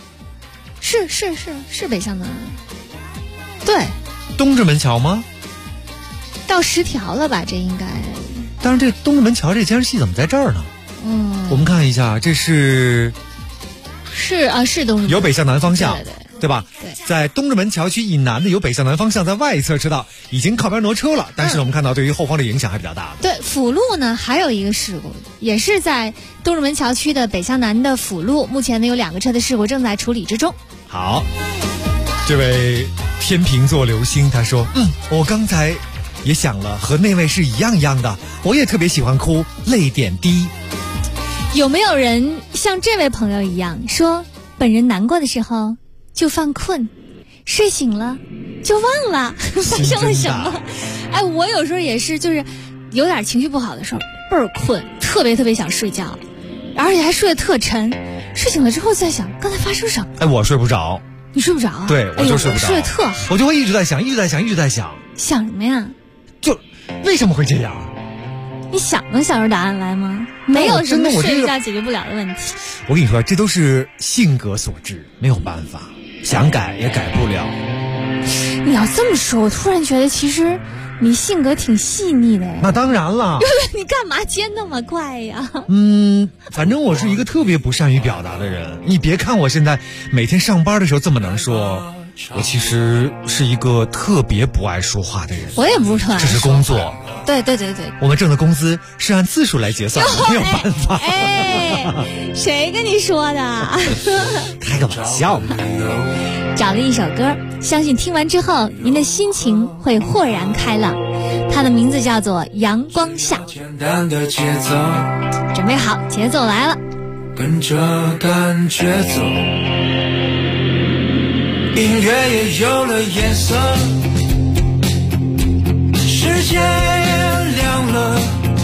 是北向南，对， 东直门桥吗？ 到10条了吧？这应该。 但是这东直门桥这监视器怎么在这儿呢？我们看一下，这是东直门， 有北向南方向，对吧？ 对， 在东直门桥区以南的有北向南方向，在外侧车道已经靠边挪车了，但是我们看到对于后方的影响还比较大的。 对，辅路呢还有一个事故，也是在东直门桥区的北向南的辅路，目前呢有2个车的事故正在处理之中。 好，这位天秤座流星他说，我刚才也想了，和那位是一样的，我也特别喜欢哭，泪点低。 有没有人像这位朋友一样说，本人难过的时候就犯困，睡醒了就忘了发生了什么？我有时候也是，就是有点情绪不好的时候倍儿困，特别想睡觉，而且还睡得特沉，睡醒了之后再想刚才发生什么。 我睡不着。 你睡不着啊？ 对，我就睡不着。 睡得特好， 我就会一直在想。 想什么呀？ 就为什么会这样？ 你想能想出答案来吗？没有什么睡一觉解决不了的问题。 我跟你说，这都是性格所致，没有办法，想改也改不了。 你要这么说，我突然觉得其实你性格挺细腻的。 那当然了。 你干嘛接那么快呀？ 反正我是一个特别不善于表达的人。你别看我现在每天上班的时候这么能说，我其实是一个特别不爱说话的人。 我也不是特爱说话， 这是工作。 对， 我们挣的工资是按字数来结算的，没有办法。 谁跟你说的？ 开个玩笑嘛。 找了一首歌，相信听完之后您的心情会豁然开朗。它的名字叫做《阳光下》。准备好，节奏来了， 跟着感觉走，音乐也有了颜色，世界也亮了，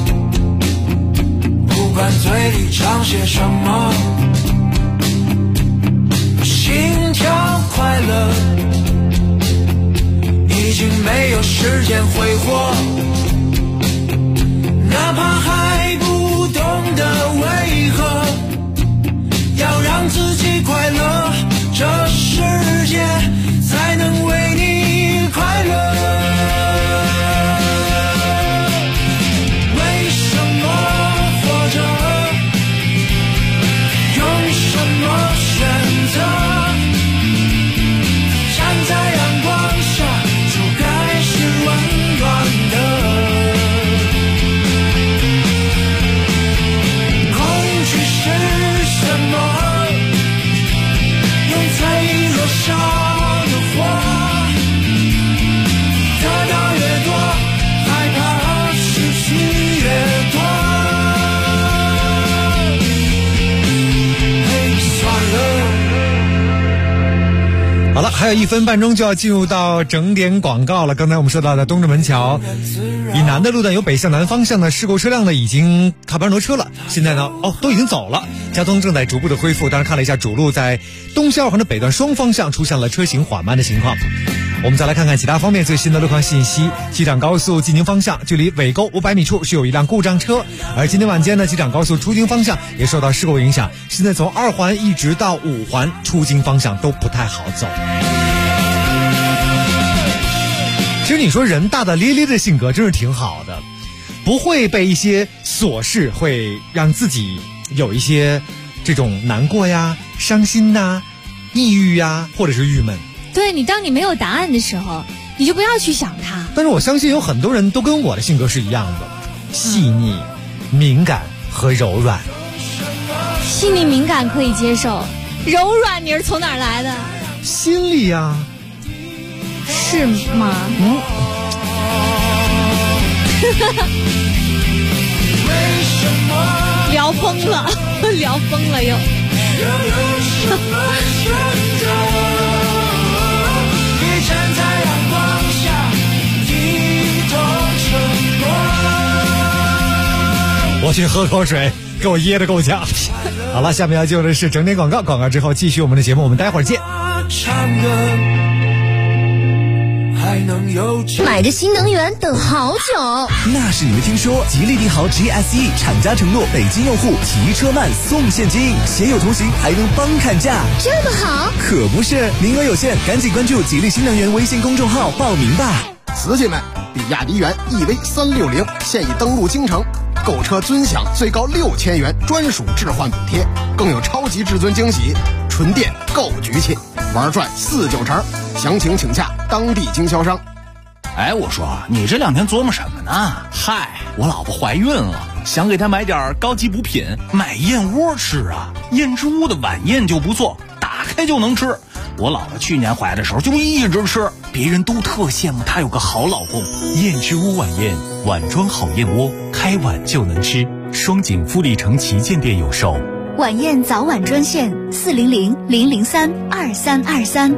不管嘴里唱些什么，心跳快乐，已经没有时间挥霍，哪怕还不懂得为何要让自己快乐，这世界才能为你快乐。为什么活着？用什么选择？站在阳光下就该是温暖。 好了，还有1分半钟就要进入到整点广告了。刚才我们说到的东直门桥以南的路段有北向南方向的事故车辆呢已经卡班挪车了，现在呢都已经走了，交通正在逐步的恢复。当然看了一下主路在东西2环的北段双方向出现了车行缓慢的情况。我们再来看看其他方面最新的路况信息。机场高速进京方向距离尾沟500米处是有一辆故障车，而今天晚间呢，机场高速出京方向也受到事故影响，现在从2环一直到5环出京方向都不太好走。其实你说人大大咧咧的性格真是挺好的，不会被一些琐事会让自己有一些这种难过呀、伤心呐、抑郁呀，或者是郁闷。 对，你当你没有答案的时候，你就不要去想它。 但是我相信有很多人都跟我的性格是一样的，细腻、敏感和柔软。 细腻敏感可以接受，柔软你是从哪儿来的？ 心里呀。 是吗？聊疯了，聊疯了又。我去喝口水，给我噎得够呛。好了，下面要进入的是整点广告，广告之后继续我们的节目，我们待会儿见。 买着新能源等好久， 那是你没听说吉利帝豪 GSE 厂家承诺北京用户提车慢送现金，携友同行还能帮看价， 这么好？ 可不是，名额有限，赶紧关注吉利新能源微信公众号报名吧。 瓷器们，比亚迪元 EV360现已登陆京城，购车尊享最高6000元专属置换补贴，更有超级至尊惊喜，纯电够局气，玩转4-9成，详情请洽当地经销商。 哎，我说你这2天琢磨什么呢？嗨，我老婆怀孕了，想给她买点高级补品，买燕窝吃啊。燕之屋的晚宴就不错，打开就能吃。我老婆去年怀的时候就一直吃，别人都特羡慕她有个好老公。 燕之屋晚宴，碗装好燕窝，开碗就能吃。双井富力城旗舰店有售。 晚宴早晚专线400-003-2323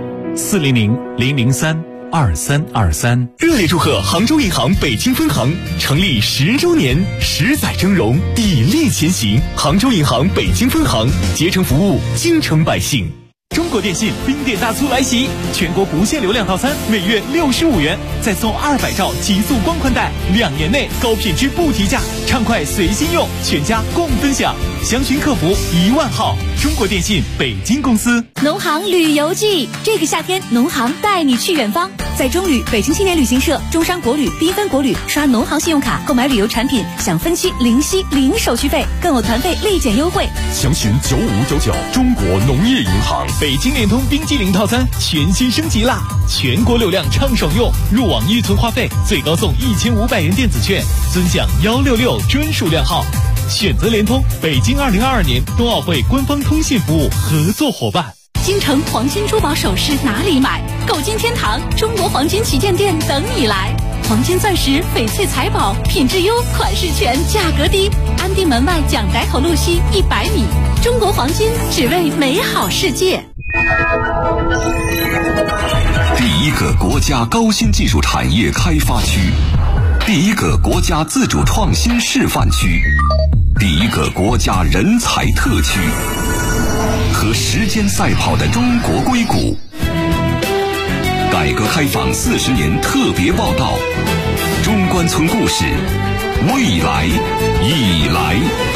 400-003-2323。 热烈祝贺杭州银行北京分行成立10周年，10载峥嵘，砥砺前行。杭州银行北京分行竭诚服务京城百姓。 中国电信冰店大促来袭，全国不限流量套餐每月65元，再送200兆极速光宽带，2年内高品质不提价，畅快随心用，全家共分享。详询客服10000号。中国电信北京公司。 农行旅游季，这个夏天农行带你去远方，在中旅、北京青年旅行社、中商国旅、缤纷国旅刷农行信用卡购买旅游产品，享分期零息零手续费，更有团费立减优惠。 详询9599。中国农业银行。 北京联通冰激凌套餐全新升级啦！全国流量畅爽用，入网预存话费最高送1500元电子券，尊享166专属量号。选择联通，北京2022年冬奥会官方通信服务合作伙伴。 京城黄金珠宝首饰哪里买？购金天堂中国黄金旗舰店等你来。黄金钻石、翡翠财宝，品质优，款式全，价格低。安定门外蒋逮口路西100米。中国黄金，只为美好世界。 第1个国家高新技术产业开发区，第1个国家自主创新示范区，第1个国家人才特区，和时间赛跑的中国硅谷。改革开放40年特别报道，中关村故事，未来已来。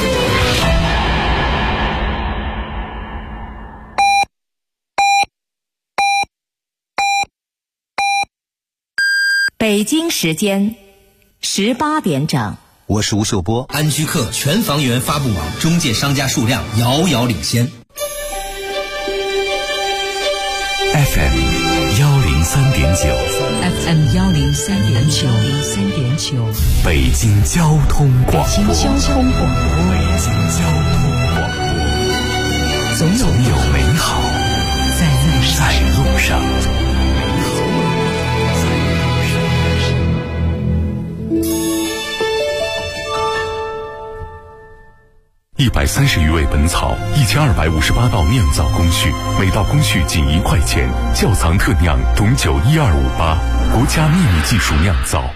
北京时间18点整。 我是吴秀波。安居客全房源发布网中介商家数量遥遥领先。 FM 103.9 北京交通广播。总有美好在路上。 130余味本草，1258道酿造工序，每道工序仅1块钱，窖藏特酿董酒12588，国家秘密技术酿造。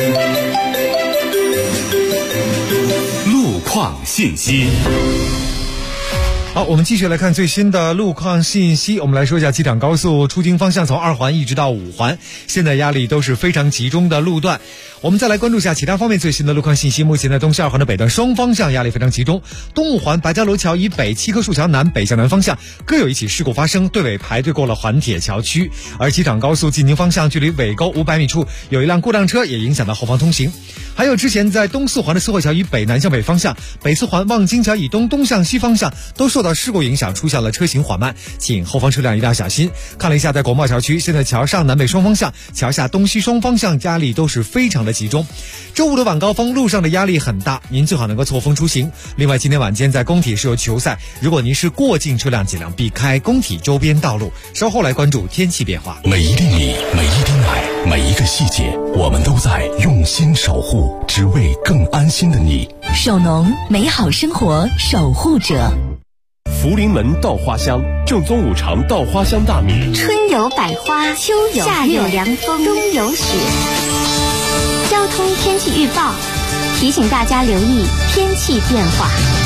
路况信息。 好，我们继续来看最新的路况信息。我们来说一下机场高速出京方向，从2环一直到5环，现在压力都是非常集中的路段。我们再来关注一下其他方面最新的路况信息。目前在东西2环的北段双方向压力非常集中，东5环白家楼桥以北7棵树桥南北向南方向各有一起事故发生，队尾排队过了环铁桥区。而机场高速进京方向距离尾沟500米处有一辆过辆车，也影响到后方通行。还有之前在东4环的四惠桥以北南向北方向，北4环望京桥以东东向西方向都受到事故影响，出现了车行缓慢，请后方车辆一定要小心。看了一下在国贸桥区，现在桥上南北双方向，桥下东西双方向压力都是非常的集中。周五的晚高峰路上的压力很大，您最好能够错峰出行。另外今天晚间在工体是有球赛，如果您是过境车辆，尽量避开工体周边道路。稍后来关注天气变化。 每一粒米，每一滴奶，每一个细节，我们都在用心守护，只为更安心的你。 首农，美好生活守护者。 福临门稻花香，正宗五常稻花香大米。 春有百花，秋有夏有凉风，冬有雪。交通天气预报提醒大家留意天气变化。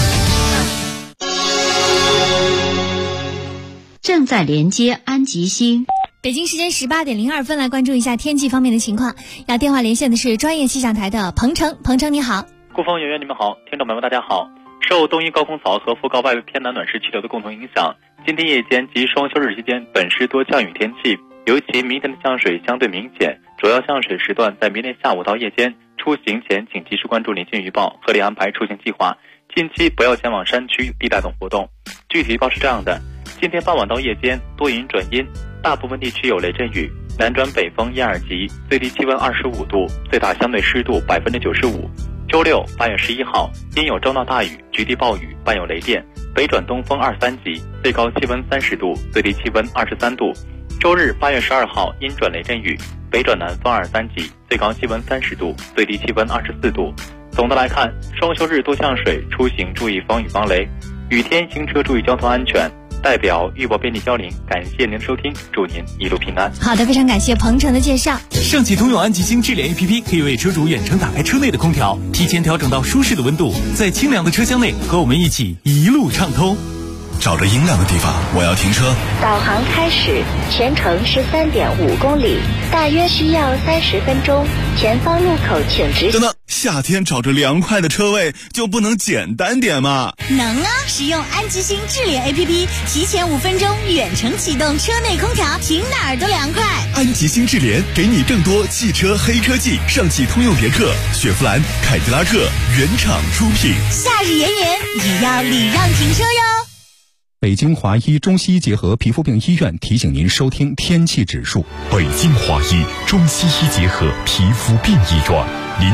正在连接安吉星。 北京时间18点02分，来关注一下天气方面的情况。要电话连线的是专业气象台的彭程，彭程你好。 顾峰、圆圆你们好，听众朋友们大家好。受东一高空槽和副高外围偏南暖湿气流的共同影响，今天夜间及双休日期间本市多降雨天气，尤其明天的降水相对明显，主要降水时段在明天下午到夜间。出行前请及时关注临近预报，合理安排出行计划。近期不要前往山区、地带等活动。具体预报是这样的：今天傍晚到夜间多云转阴，大部分地区有雷阵雨，南转北风1、2级，最低气温25度，最大相对湿度95%。周六8月11号阴有中到大雨，局地暴雨，伴有雷电，北转东风2、3级，最高气温30度，最低气温23度。周日8月12号阴转雷阵雨，北转南风2、3级，最高气温30度，最低气温24度。总的来看，双休日多降水，出行注意防雨防雷，雨天行车注意交通安全。代表预报编辑交林，感谢您的收听，祝您一路平安。 好的，非常感谢彭程的介绍。 上汽通用安吉星智联 APP 可以为车主远程打开车内的空调，提前调整到舒适的温度，在清凉的车厢内和我们一起一路畅通。 找着阴凉的地方，我要停车。 导航开始，全程13.5公里，大约需要30分钟。前方路口请直行。 等等，夏天找着凉快的车位就不能简单点吗？ 能啊！使用安吉星智联 APP， 提前5分钟远程启动车内空调，停哪儿都凉快。 安吉星智联给你更多汽车黑科技，上汽通用别克、雪佛兰、凯迪拉克原厂出品。 夏日炎炎，也要礼让停车哟。 北京华医中西医结合皮肤病医院提醒您收听天气指数。 北京华医中西医结合皮肤病医院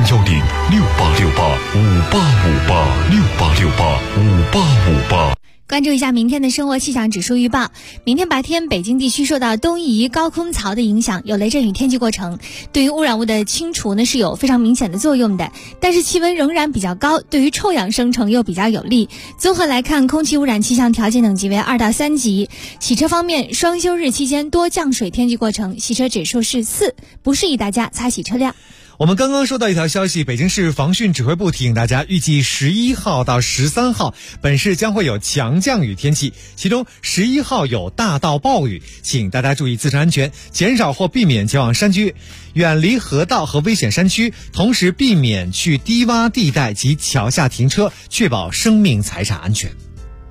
，010-6868-5858，6868-5858。 关注一下明天的生活气象指数预报。明天白天北京地区受到东移高空槽的影响，有雷阵雨天气过程，对于污染物的清除呢是有非常明显的作用的，但是气温仍然比较高，对于臭氧生成又比较有利。综合来看，空气污染气象条件等级为2到3级。洗车方面，双休日期间多降水天气过程，洗车指数是4，不适宜大家擦洗车辆。 我们刚刚收到一条消息，北京市防汛指挥部提醒大家，预计11号到13号本市将会有强降雨天气，其中11号有大到暴雨，请大家注意自身安全，减少或避免前往山区，远离河道和危险山区，同时避免去低洼地带及桥下停车，确保生命财产安全。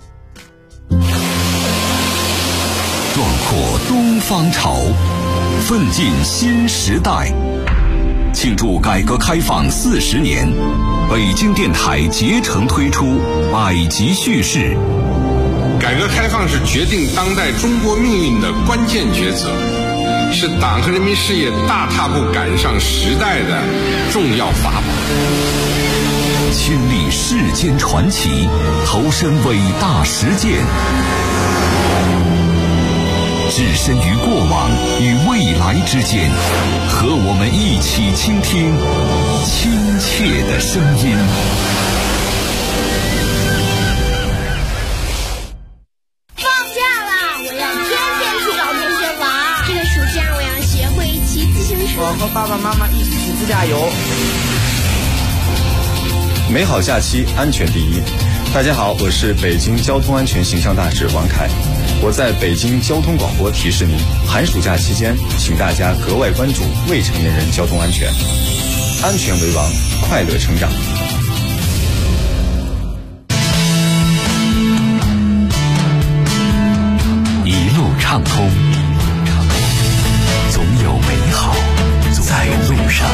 壮阔东方潮，奋进新时代。庆祝改革开放40年，北京电台竭诚推出百集叙事。 改革开放是决定当代中国命运的关键抉择，是党和人民事业大踏步赶上时代的重要法宝。 亲历世间传奇，投身伟大实践，置身于过往与未来之间，和我们一起倾听亲切的声音。 我和爸爸妈妈一起去自驾游。 美好假期，安全第一。大家好，我是北京交通安全形象大使王凯。我在北京交通广播提示您，寒暑假期间，请大家格外关注未成年人交通安全，安全为王，快乐成长。 一路畅通，总有美好在路上。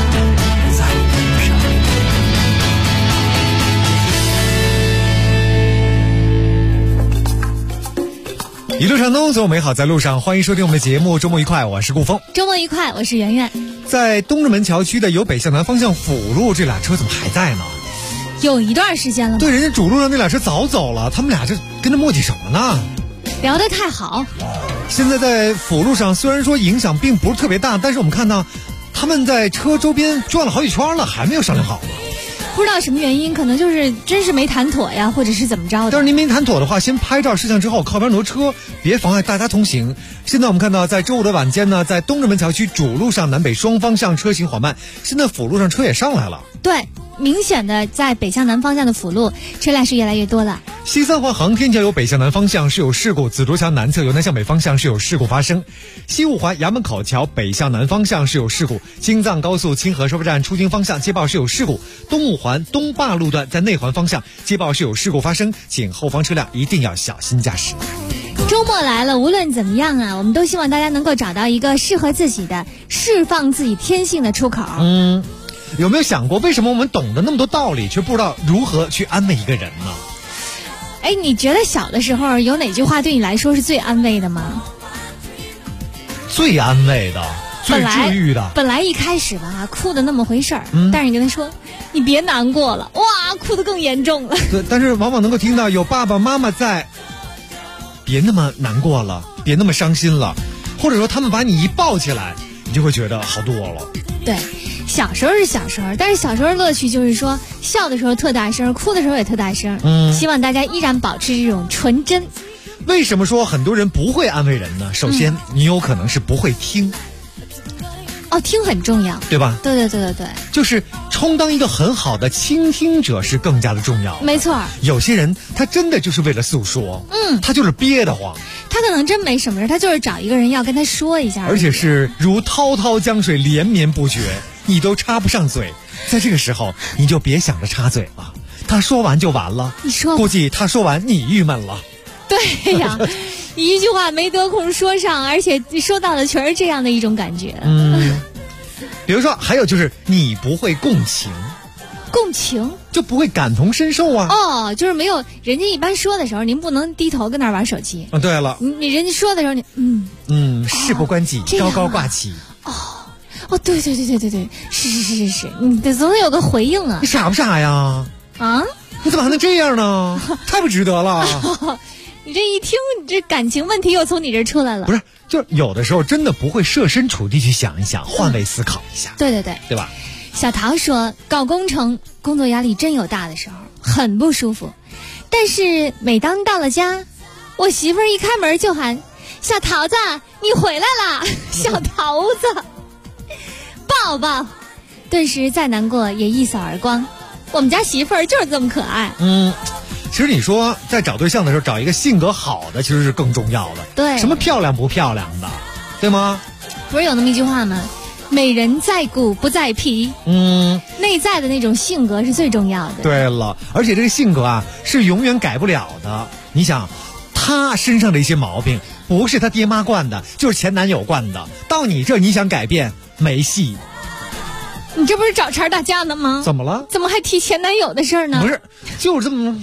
一路畅通，总有美好在路上。欢迎收听我们的节目，周末愉快，我是顾峰。 周末愉快，我是圆圆。 在东直门桥区的由北向南方向辅路，这俩车怎么还在呢？ 有一段时间了。 对，人家主路上那俩车早走了，他们俩这跟着磨叽什么呢？ 聊得太好。 现在在辅路上，虽然说影响并不是特别大，但是我们看到他们在车周边转了好几圈了，还没有商量好。 不知道什么原因，可能就是真是没谈妥呀，或者是怎么着的。 但是您没谈妥的话，先拍照摄像之后靠边挪车，别妨碍大家通行。现在我们看到，在周五的晚间呢，在东直门桥区主路上南北双方向车行缓慢，现在辅路上车也上来了。 对，明显的在北向南方向的辅路车辆是越来越多了。 西三环航天桥有北向南方向是有事故，紫竹桥南侧有南向北方向是有事故发生。西五环衙门口桥北向南方向是有事故，京藏高速清河收费站出京方向接报是有事故，东五环东坝路段在内环方向接报是有事故发生，请后方车辆一定要小心驾驶。 周末来了，无论怎么样啊，我们都希望大家能够找到一个适合自己的、释放自己天性的出口。 有没有想过，为什么我们懂得那么多道理，却不知道如何去安慰一个人呢？ 哎，你觉得小的时候有哪句话对你来说是最安慰的吗？ 最安慰的，最治愈的。 本来一开始吧，哭的那么回事儿，但是你跟他说，你别难过了，哇，哭得更严重了。 对，但是往往能够听到有爸爸妈妈在，别那么难过了，别那么伤心了，或者说他们把你一抱起来，你就会觉得好多了。 对。小时候是小时候，但是小时候乐趣就是说，笑的时候特大声，哭的时候也特大声。希望大家依然保持这种纯真。 为什么说很多人不会安慰人呢？首先，你有可能是不会听。 哦，听很重要， 对吧？ 对， 就是充当一个很好的倾听者是更加的重要。 没错。 有些人他真的就是为了诉说，他就是憋得慌。 他可能真没什么事，他就是找一个人要跟他说一下， 而且是如滔滔江水连绵不绝。你都插不上嘴，在这个时候你就别想着插嘴了，他说完就完了。 你说， 估计他说完你郁闷了。 对呀，一句话没得空说上，而且说到的全是这样的一种感觉。 比如说还有就是你不会共情。 共情就不会感同身受啊。 哦，就是没有人家一般说的时候，您不能低头跟那儿玩手机。 对了， 你人家说的时候，你事不关己，高高挂起。 哦，对，是，你得总得有个回应啊！ 你傻不傻呀？ 啊？ 你怎么还能这样呢？太不值得了！ 你这一听，你这感情问题又从你这出来了。 不是，就有的时候真的不会设身处地去想一想，换位思考一下。 对， 对吧？ 小陶说，搞工程工作压力真有大的时候，很不舒服。但是每当到了家，我媳妇儿一开门就喊：“小桃子，你回来啦！”小桃子。抱抱，顿时再难过也一扫而光。我们家媳妇儿就是这么可爱。 其实你说在找对象的时候，找一个性格好的其实是更重要的。 对， 什么漂亮不漂亮的，对吗？ 不是有那么一句话吗？美人在骨不在皮。内在的那种性格是最重要的。 对了，而且这个性格啊是永远改不了的。你想，他身上的一些毛病，不是他爹妈惯的，就是前男友惯的。到你这，你想改变？没戏。 你这不是找茬打架呢吗？ 怎么了？ 怎么还提前男友的事儿呢？ 不是，就是这么，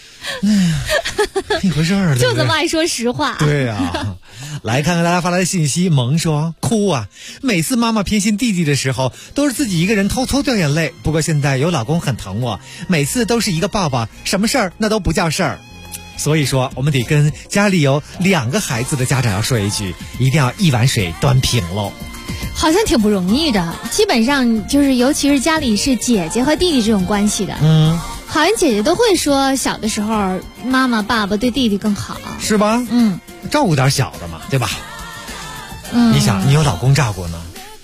一回事儿。 就这么爱说实话。 对呀，来看看大家发来的信息。萌说哭啊，每次妈妈偏心弟弟的时候，都是自己一个人偷偷掉眼泪。不过现在有老公很疼我，每次都是一个抱抱，什么事儿那都不叫事儿。所以说，我们得跟家里有2个孩子的家长要说一句，一定要一碗水端平喽。 好像挺不容易的，基本上就是尤其是家里是姐姐和弟弟这种关系的，好像姐姐都会说小的时候妈妈爸爸对弟弟更好， 是吧？照顾点小的嘛，对吧？你想你有老公照顾呢，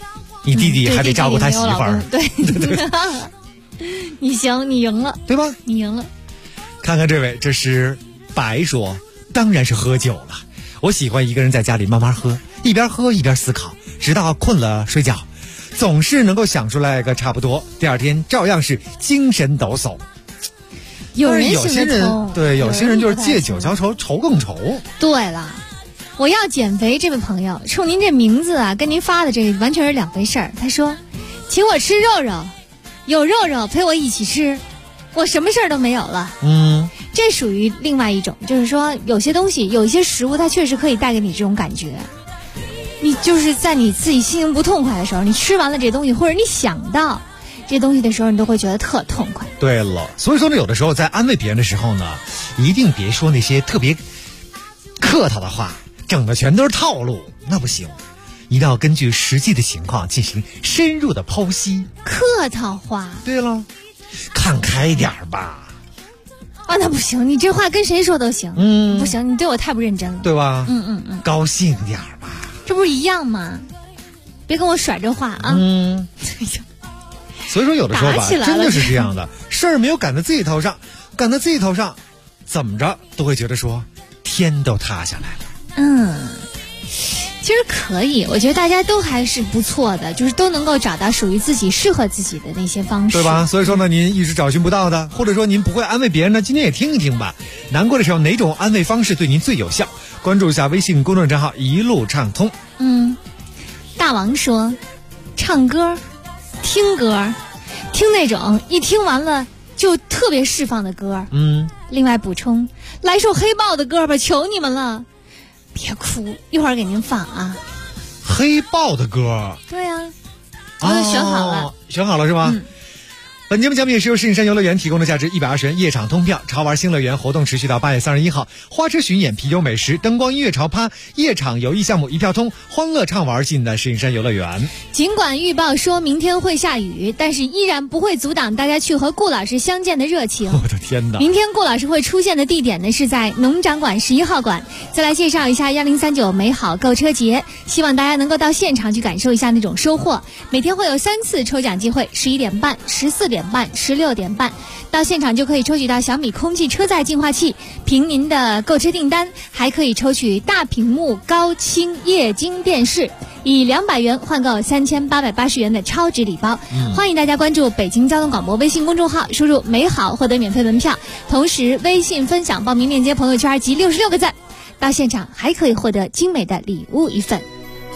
你弟弟还得照顾他媳妇儿。 对，你行，你赢了， 对吧？ 你赢了。 看看这位，这是白说，当然是喝酒了。我喜欢一个人在家里慢慢喝，一边喝一边思考，直到困了睡觉，总是能够想出来个差不多，第二天照样是精神抖擞。有些人对，有些人就是借酒浇愁，愁更愁。 对了，我要减肥这位朋友，冲您这名字啊，跟您发的这完全是两回事儿。他说，请我吃肉肉，有肉肉陪我一起吃，我什么事儿都没有了。这属于另外一种，就是说有些东西，有一些食物，它确实可以带给你这种感觉。你就是在你自己心情不痛快的时候，你吃完了这东西，或者你想到这东西的时候，你都会觉得特痛快。 对了，所以说呢，有的时候在安慰别人的时候呢，一定别说那些特别客套的话，整的全都是套路，那不行。一定要根据实际的情况进行深入的剖析。 客套话。 对了，看开点吧。 啊，那不行，你这话跟谁说都行。不行，你对我太不认真了， 对吧？高兴点吧。 这不是一样吗？别跟我甩这话啊。 所以说有的时候吧，真的是这样的，事儿没有赶在自己头上，赶在自己头上，怎么着都会觉得说天都塌下来了。 其实可以，我觉得大家都还是不错的，就是都能够找到属于自己适合自己的那些方式， 对吧？所以说呢，您一直找寻不到的，或者说您不会安慰别人呢，今天也听一听吧。难过的时候，哪种安慰方式对您最有效？关注一下微信公众账号一路畅通。 大王说，唱歌，听歌，听那种一听完了就特别释放的歌。另外补充，来首黑豹的歌吧，求你们了。别哭，一会儿给您放啊。 黑豹的歌？ 对呀，我都选好了。 选好了是吧？本节目奖品是由石景山游乐园提供的价值120元夜场通票，潮玩新乐园活动持续到8月31号，花车巡演、啤酒美食、灯光音乐潮趴、夜场游艺项目一票通，欢乐畅玩尽在石景山游乐园。 尽管预报说明天会下雨，但是依然不会阻挡大家去和顾老师相见的热情。 我的天哪！ 明天顾老师会出现的地点呢是在农展馆11号馆。再来介绍一下1039美好购车节，希望大家能够到现场去感受一下那种收获。每天会有3次抽奖机会，11点半、14点半、16点半，到现场就可以抽取到小米空气车载净化器，凭您的购车订单还可以抽取大屏幕高清液晶电视，以200元换购3880元的超值礼包。欢迎大家关注北京交通广播微信公众号，输入美好获得免费门票，同时微信分享报名链接朋友圈及66个赞，到现场还可以获得精美的礼物一份。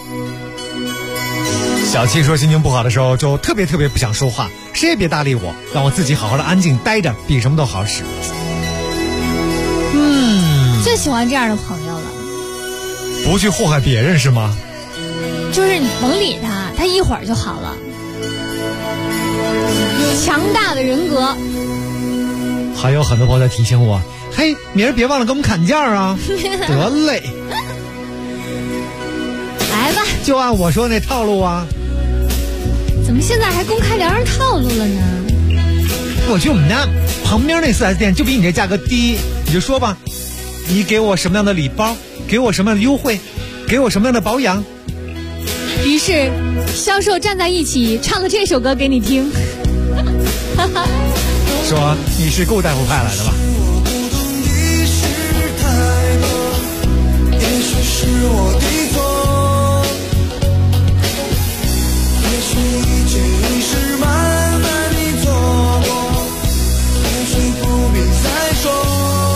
小七说心情不好的时候就特别不想说话，谁也别搭理我，让我自己好好的安静待着，比什么都好使。 最喜欢这样的朋友了。 不去祸害别人是吗？ 就是你甭理他，他一会儿就好了。强大的人格。 还有很多朋友在提醒我，嘿，明儿别忘了给我们砍价啊。得嘞， 来吧， 就按我说那套路啊。 怎么现在还公开聊上套路了呢？ 我去我们家旁边那 4S 店就比你这价格低，你就说吧，你给我什么样的礼包，给我什么样的优惠，给我什么样的保养。 于是销售站在一起唱了这首歌给你听。 说你是顾大夫派来的吧？ 也许是我的错，也许一件一事慢慢地错过，也许不必再说。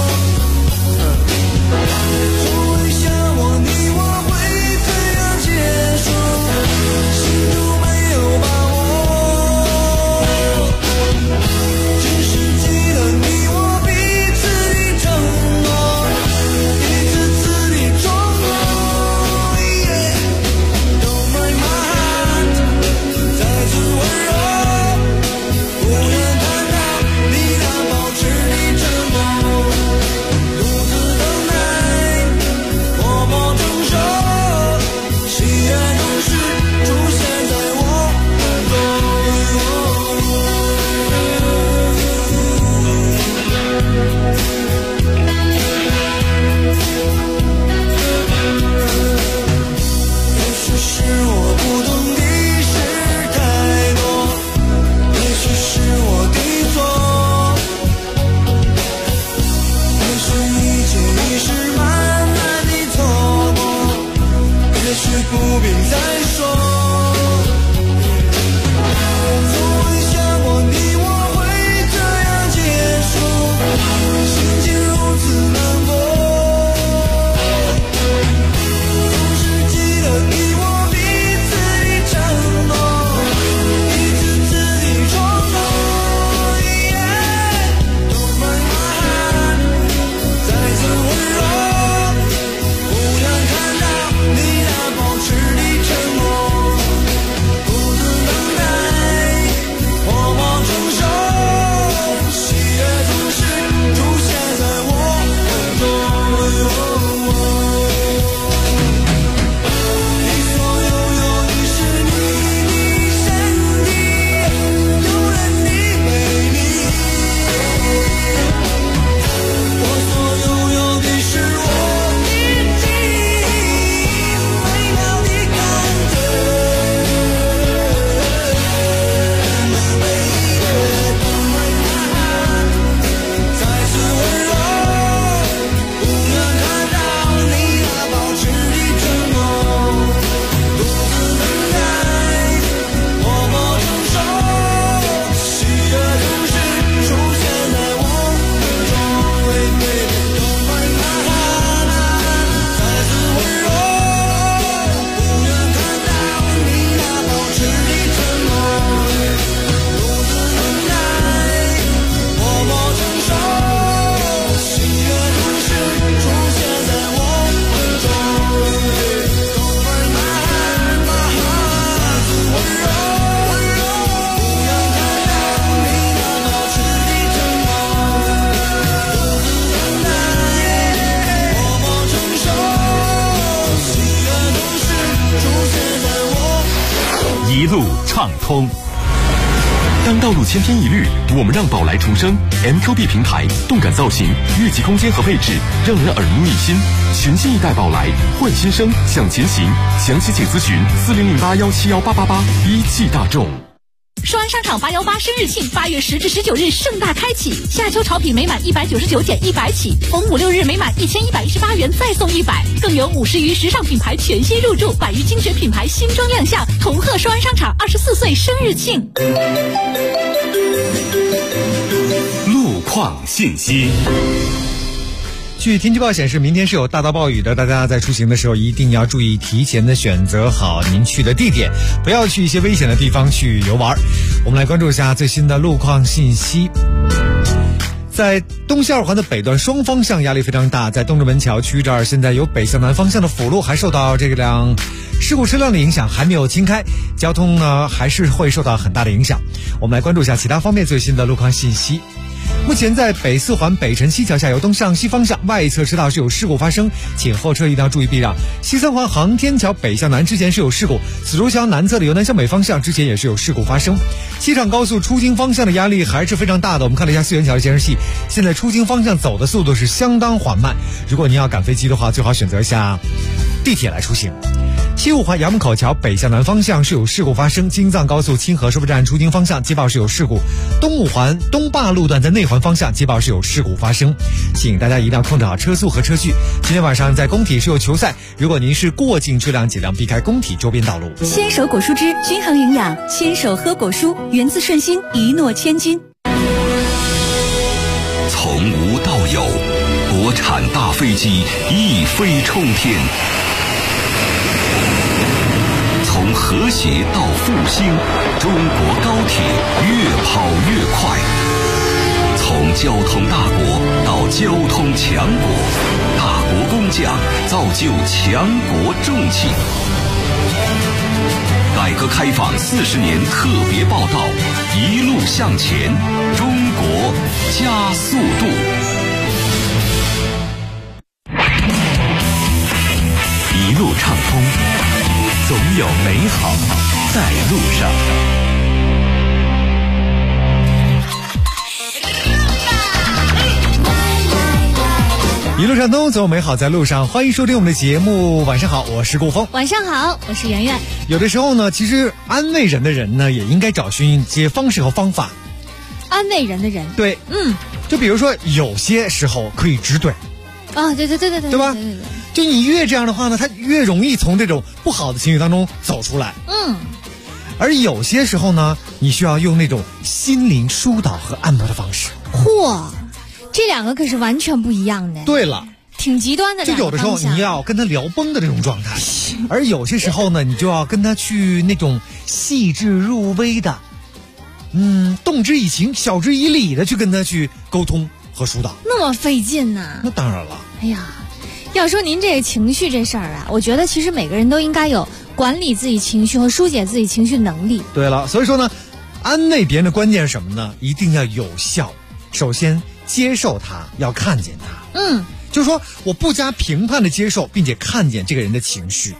从未想过你我会这样结束，心中没有把握，只是记得你我彼不必再说。从未想过你我会这样结束，心情如此难过。总是记得你我彼此的承诺，一次次的冲动。Don't break my heart， 再次温柔，不愿看到你那保持的沉默，独自等待，默默承受，喜悦总是出现在我梦中。你所拥有的是你的身体，有了你美丽，我所拥有的是我的记忆，美妙的感觉。再次温柔，不愿看到你那保持的沉默，独自等待，默默承受，喜悦总是出现在我梦中。Don't break my heart， 再次温柔，不愿看到你那保持的沉默，独自等待，默默承受，喜悦总是出现在我梦中。Don't break my heart， 再次温柔，不愿看到你那保持的沉默，独自等待，默默承受，喜悦总是出现在我梦中。 一路畅通。当道路千篇一律，我们让宝来重生。MQB 平台动感造型，越级空间和配置让人耳目一新。全新一代宝来，换新生，向前行。详细请咨询4008171888。一汽大众。 双安商场818生日庆，8月10至19日盛大开启，夏秋潮品每满199减100起，逢5、6日每满1118元再送100，更有50余时尚品牌全新入驻，100余精选品牌新装亮相，同贺双安商场24岁生日庆。 路况信息。 据天气报显示，明天是有大到暴雨的，大家在出行的时候一定要注意提前的选择好您去的地点，不要去一些危险的地方去游玩。我们来关注一下最新的路况信息。在东西二环的北段双方向压力非常大，在东直门桥区这儿现在有北向南方向的辅路还受到这辆事故车辆的影响，还没有清开，交通呢还是会受到很大的影响。我们来关注一下其他方面最新的路况信息。目前在北四环北辰西桥下游东向西方向外侧车道是有事故发生，请后车一定要注意避让。西三环航天桥北向南之前是有事故，紫竹桥南侧的由南向北方向之前也是有事故发生。西厂高速出京方向的压力还是非常大的，我们看了一下四元桥的监视器，现在出京方向走的速度是相当缓慢，如果您要赶飞机的话，最好选择一下地铁来出行。西五环衙门口桥北向南方向是有事故发生，京藏高速清河收费站出京方向接报是有事故，东五环东坝路段在内环方向接报是有事故发生，请大家一定要控制好车速和车距。今天晚上在工体是有球赛，如果您是过境车辆，尽量避开工体周边道路。 牵手果蔬汁均衡营养，牵手喝果蔬，源自顺心，一诺千金。 从无到有，国产大飞机一飞冲天。从和谐到复兴，中国高铁越跑越快。从交通大国到交通强国，大国工匠造就强国重器。改革开放40年特别报道，一路向前，中国加速度。 一路畅通，总有美好在路上。 一路畅通，总有美好在路上。欢迎收听我们的节目，晚上好，我是顾峰。 晚上好，我是圆圆。 有的时候呢，其实安慰人的人呢，也应该找寻一些方式和方法。 安慰人的人， 对，就比如说有些时候可以直怼。 啊，对， 对吧？ 就你越这样的话呢，他越容易从这种不好的情绪当中走出来。而有些时候呢，你需要用那种心灵疏导和按摩的方式。 嚯，这两个可是完全不一样的。 对了， 挺极端的。 就有的时候你要跟他聊崩的这种状态，而有些时候呢，你就要跟他去那种细致入微的，动之以情，晓之以理的去跟他去沟通和疏导。 那么费劲呢？ 那当然了。 哎呀，要说您这个情绪这事儿啊，我觉得其实每个人都应该有管理自己情绪和疏解自己情绪能力。 对了，所以说呢，安慰别人的关键是什么呢？一定要有效。首先接受他，要看见他。就是说我不加评判的接受，并且看见这个人的情绪。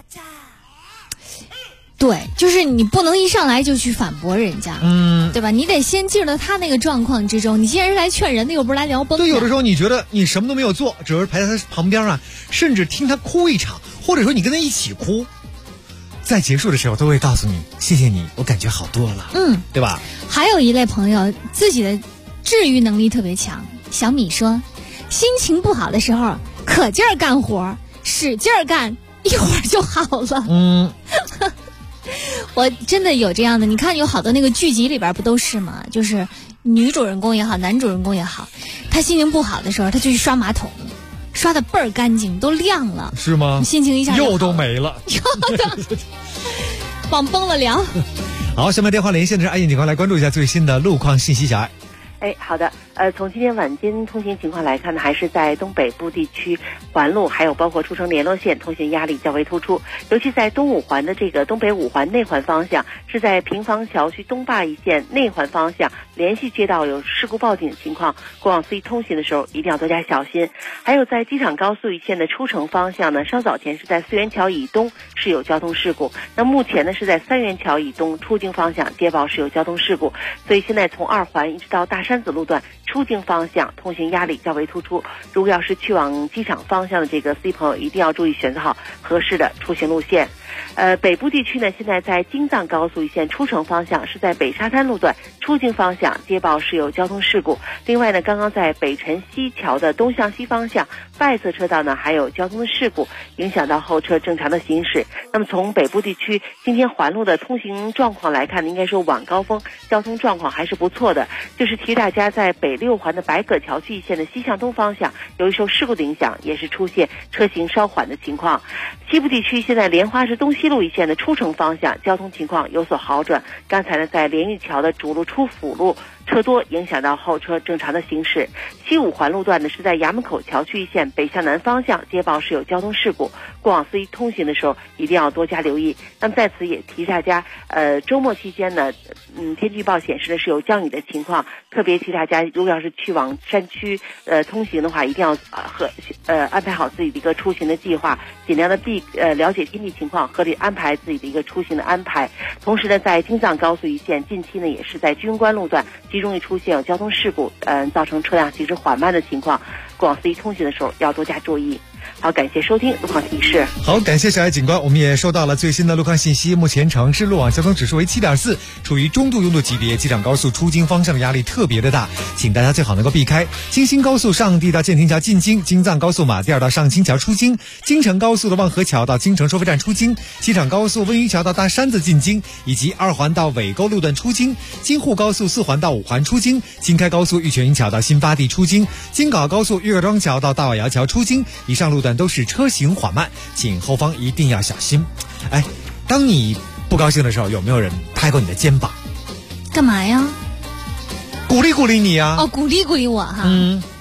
对，就是你不能一上来就去反驳人家，对吧？你得先进入到他那个状况之中。你既然是来劝人的，又不是来聊崩的。 对，有的时候你觉得你什么都没有做，只是陪在他旁边啊，甚至听他哭一场，或者说你跟他一起哭，在结束的时候都会告诉你谢谢你，我感觉好多了，对吧？ 还有一类朋友自己的治愈能力特别强。小米说，心情不好的时候可劲儿干活，使劲儿干，一会儿就好了。我真的有这样的，你看有好多那个剧集里边不都是吗？就是女主人公也好，男主人公也好，他心情不好的时候，他就去刷马桶，刷的倍儿干净，都亮了。 是吗？ 心情一下又都没了， 又的往崩了聊。 好，下面电话连线的是爱燕警官，来关注一下最新的路况信息。小爱。 好的，从今天晚间通行情况来看呢，还是在东北部地区环路，还有包括出城联络线通行压力较为突出，尤其在东五环的这个东北五环内环方向，是在平房桥区东坝一线内环方向连续街道有事故报警的情况，过往司机通行的时候一定要多加小心。还有在机场高速一线的出城方向呢，稍早前是在四元桥以东是有交通事故，那目前呢是在三元桥以东出京方向接报是有交通事故，所以现在从二环一直到大山子路段出京方向通行压力较为突出。如果要是去往机场方向的这个司机朋友，一定要注意选择好合适的出行路线。北部地区呢，现在在京藏高速一线出城方向是在北沙滩路段出京方向接报是有交通事故。另外呢，刚刚在北辰西桥的东向西方向外侧车道呢还有交通的事故，影响到后车正常的行驶。那么从北部地区今天环路的通行状况来看呢，应该说晚高峰交通状况还是不错的。就是提大家在北六环的白葛桥区一线的西向东方向，由于受事故的影响，也是出现车行稍缓的情况。西部地区现在莲花市东西路一线的出城方向交通情况有所好转，刚才呢在连玉桥的主路出辅路车多，影响到后车正常的行驶。西五环路段呢是在衙门口桥区一线北向南方向接报是有交通事故，过往司机通行的时候一定要多加留意。那么在此也提大家，周末期间呢，天气预报显示的是有降雨的情况，特别提大家，如果要是去往山区通行的话，一定要安排好自己的一个出行的计划，尽量的了解天气情况，合理安排自己的一个出行的安排。同时呢，在京藏高速一线近期呢也是在军官路段极容易出现有交通事故，造成车辆行驶缓慢的情况，过往司机通行的时候要多加注意。好，感谢收听路况提示。 好，感谢小爱警官，我们也收到了最新的路况信息。目前城市路网交通指数为7.4，处于中度拥堵级别，机场高速出京方向的压力特别的大，请大家最好能够避开京新高速上地到建亭桥进京，京藏高速马甸到上清桥出京，京承高速的望河桥到京承收费站出京，机场高速温榆桥到大山子进京，以及二环到尾沟路段出京，京沪高速4环到5环出京，京开高速玉泉营桥到新发地出京，京港高速岳庄桥到大瓦窑桥出京，以上路段都是车行缓慢，请后方一定要小心。当你不高兴的时候，有没有人拍过你的肩膀？ 干嘛呀？ 鼓励鼓励你啊！ 哦，鼓励鼓励我哈。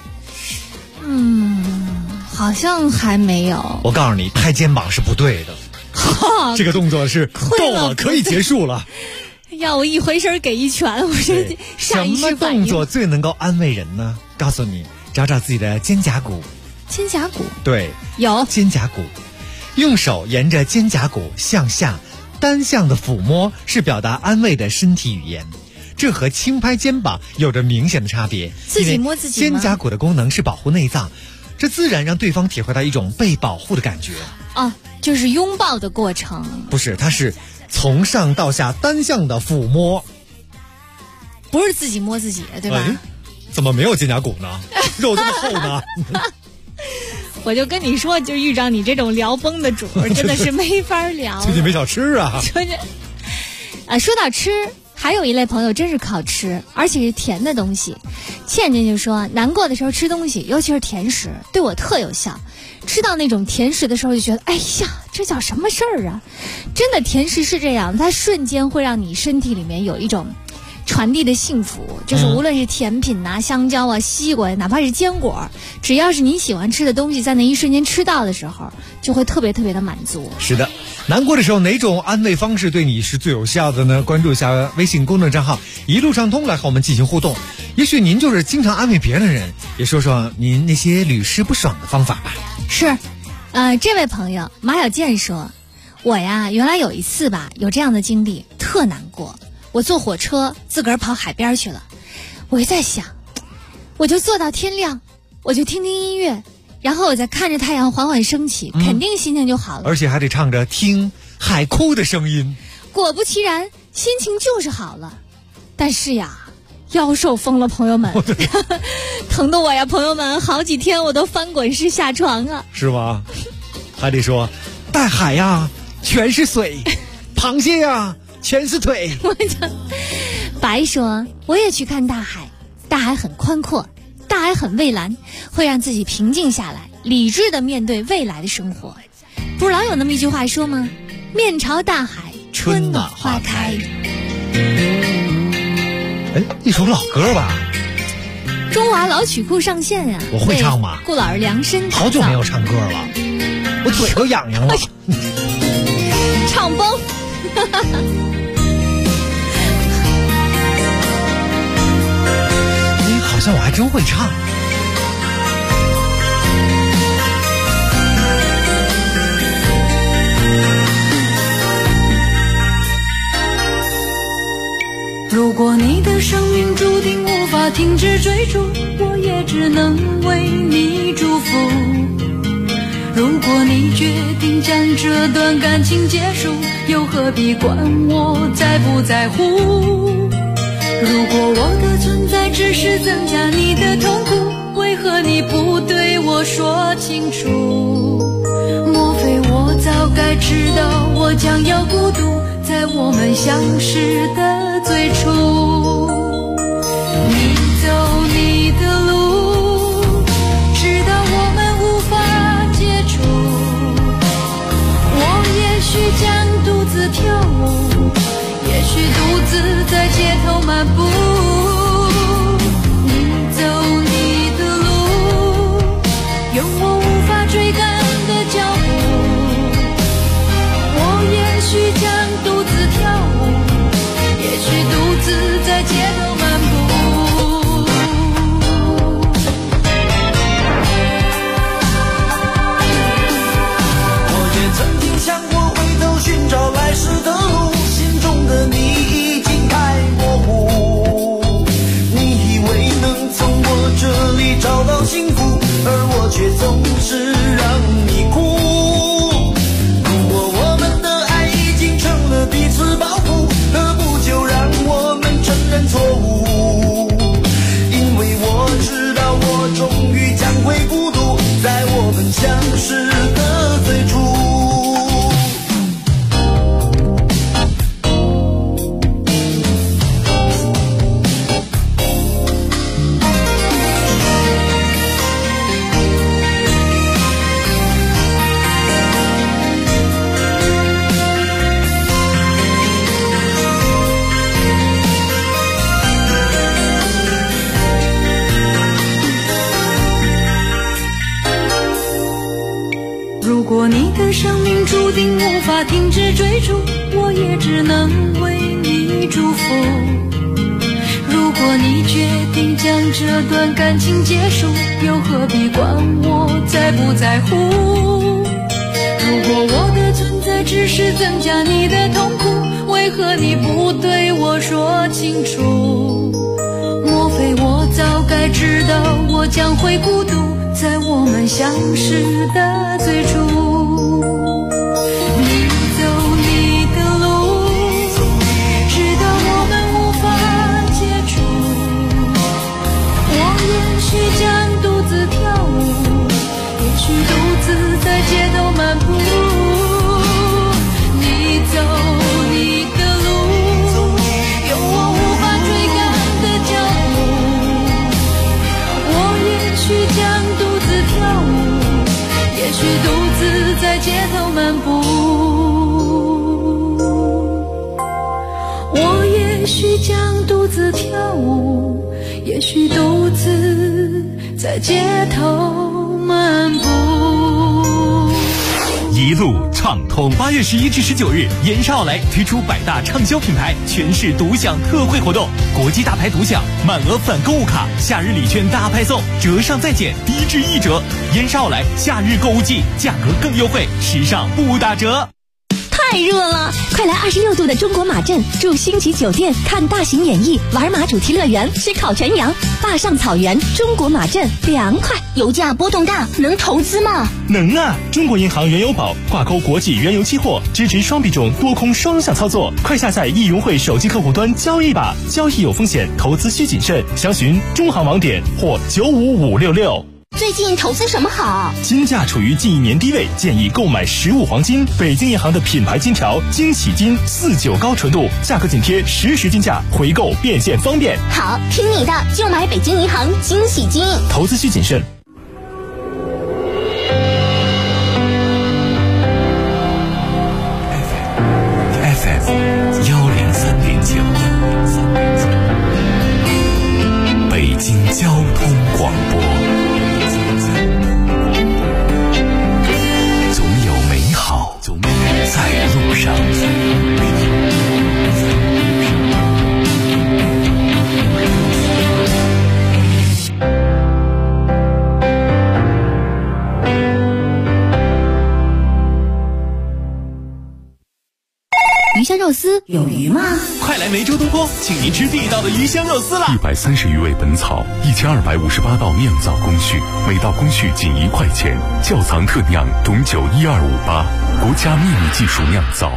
好像还没有。 我告诉你，拍肩膀是不对的。这个动作是够了，可以结束了。 要我一回身给一拳，我这上意识反应。 什么动作最能够安慰人呢？告诉你，找找自己的肩胛骨。 肩胛骨？ 对， 有肩胛骨。用手沿着肩胛骨向下单向的抚摸，是表达安慰的身体语言。这和轻拍肩膀有着明显的差别。 自己摸自己吗？ 肩胛骨的功能是保护内脏，这自然让对方体会到一种被保护的感觉。 就是拥抱的过程。 不是，它是从上到下单向的抚摸， 不是自己摸自己，对吧？ 怎么没有肩胛骨呢？肉这么厚呢？ 我就跟你说，就遇上你这种聊崩的主儿，真的是没法聊。 最近没少吃啊。 说到吃，还有一类朋友真是靠吃，而且是甜的东西。倩倩就说，难过的时候吃东西，尤其是甜食，对我特有效。吃到那种甜食的时候，就觉得，哎呀，这叫什么事儿啊？真的，甜食是这样，它瞬间会让你身体里面有一种传递的幸福，就是无论是甜品啊、香蕉啊、西瓜，哪怕是坚果，只要是你喜欢吃的东西，在那一瞬间吃到的时候，就会特别特别的满足。 是的，难过的时候哪种安慰方式对你是最有效的呢？关注一下微信公众账号一路畅通来和我们进行互动。也许您就是经常安慰别人的人，也说说您那些屡试不爽的方法吧。 是，这位朋友马小健说，我呀原来有一次吧，有这样的经历，特难过。我坐火车自个儿跑海边去了，我就在想，我就坐到天亮，我就听听音乐，然后我再看着太阳缓缓升起，肯定心情就好了。 而且还得唱着听海哭的声音。 果不其然，心情就是好了。但是呀，腰受风了，朋友们，疼得我呀，朋友们，好几天我都翻滚式下床啊。 是吗？还得说，大海呀，全是水，螃蟹呀，全是腿。 白说，我也去看大海，大海很宽阔，大海很蔚蓝，会让自己平静下来，理智的面对未来的生活。不是老有那么一句话说吗？面朝大海，春暖花开。 一首老歌吧， 中华老曲库上线呀！ 我会唱吗？ 顾老师量身打造。 好久没有唱歌了，我嘴都痒痒了。 唱崩。 好像我还真会唱。 如果你的生命注定无法停止追逐，我也只能为你祝福。如果你决定将这段感情结束，又何必管我在不在乎？如果我的存在只是增加你的痛苦，为何你不对我说清楚？莫非我早该知道我将要孤独，在我们相识的最初。你走你的路，直到我们无法接触。我也许将独自跳舞，也许独自在街头漫步。你走你的路，有我无法追赶的脚步。我也许将独自跳舞，也许独自在街头漫步。 我也曾经想过回头寻找来时的路，心中的你已经太模糊。你以为能从我这里找到幸福，而我却总是让你哭。如果我们的爱已经成了彼此包袱，何不就让我们承认错误？因为我知道我终于将会孤独，在我们相识的最初。 如果你的生命注定无法停止追逐，我也只能为你祝福。如果你决定将这段感情结束，又何必管我在不在乎？如果我的存在只是增加你的痛苦，为何你不对我说清楚？莫非我早该知道我将会孤独，在我们相识的最初。你走你的路，直到我们无法接触。我也许将独自跳舞，也许独许独自在街头漫步。 一路畅通。8月11至19日，延世奥莱推出百大畅销品牌全市独享特惠活动，国际大牌独享，满额返购物卡，夏日礼券大派送，折上再减，低至1折。延世奥莱夏日购物季，价格更优惠，时尚不打折。 太热了，快来26度的中国马镇，住星级酒店，看大型演艺，玩马主题乐园，吃烤全羊，坝上草原，中国马镇凉快。 油价波动大，能投资吗？ 能啊！中国银行原油宝挂钩国际原油期货，支持双币种多空双向操作。快下载易融汇手机客户端交易吧，交易有风险，投资需谨慎。详询中行网点或95566。 最近投资什么好？ 金价处于近1年低位，建议购买实物黄金。北京银行的品牌金条惊喜金49高纯度，价格紧贴实时金价，回购变现方便。 好，听你的，就买北京银行惊喜金。 投资需谨慎。 FM 103.9，北京交通广播。总有美好在路上。 鱼香肉丝有鱼吗？ 快来梅州东坡，请您吃地道的鱼香肉丝啦 ！130余味本草，1258道酿造工序，每道工序仅1块钱。窖藏特酿董酒12588，国家秘密技术酿造。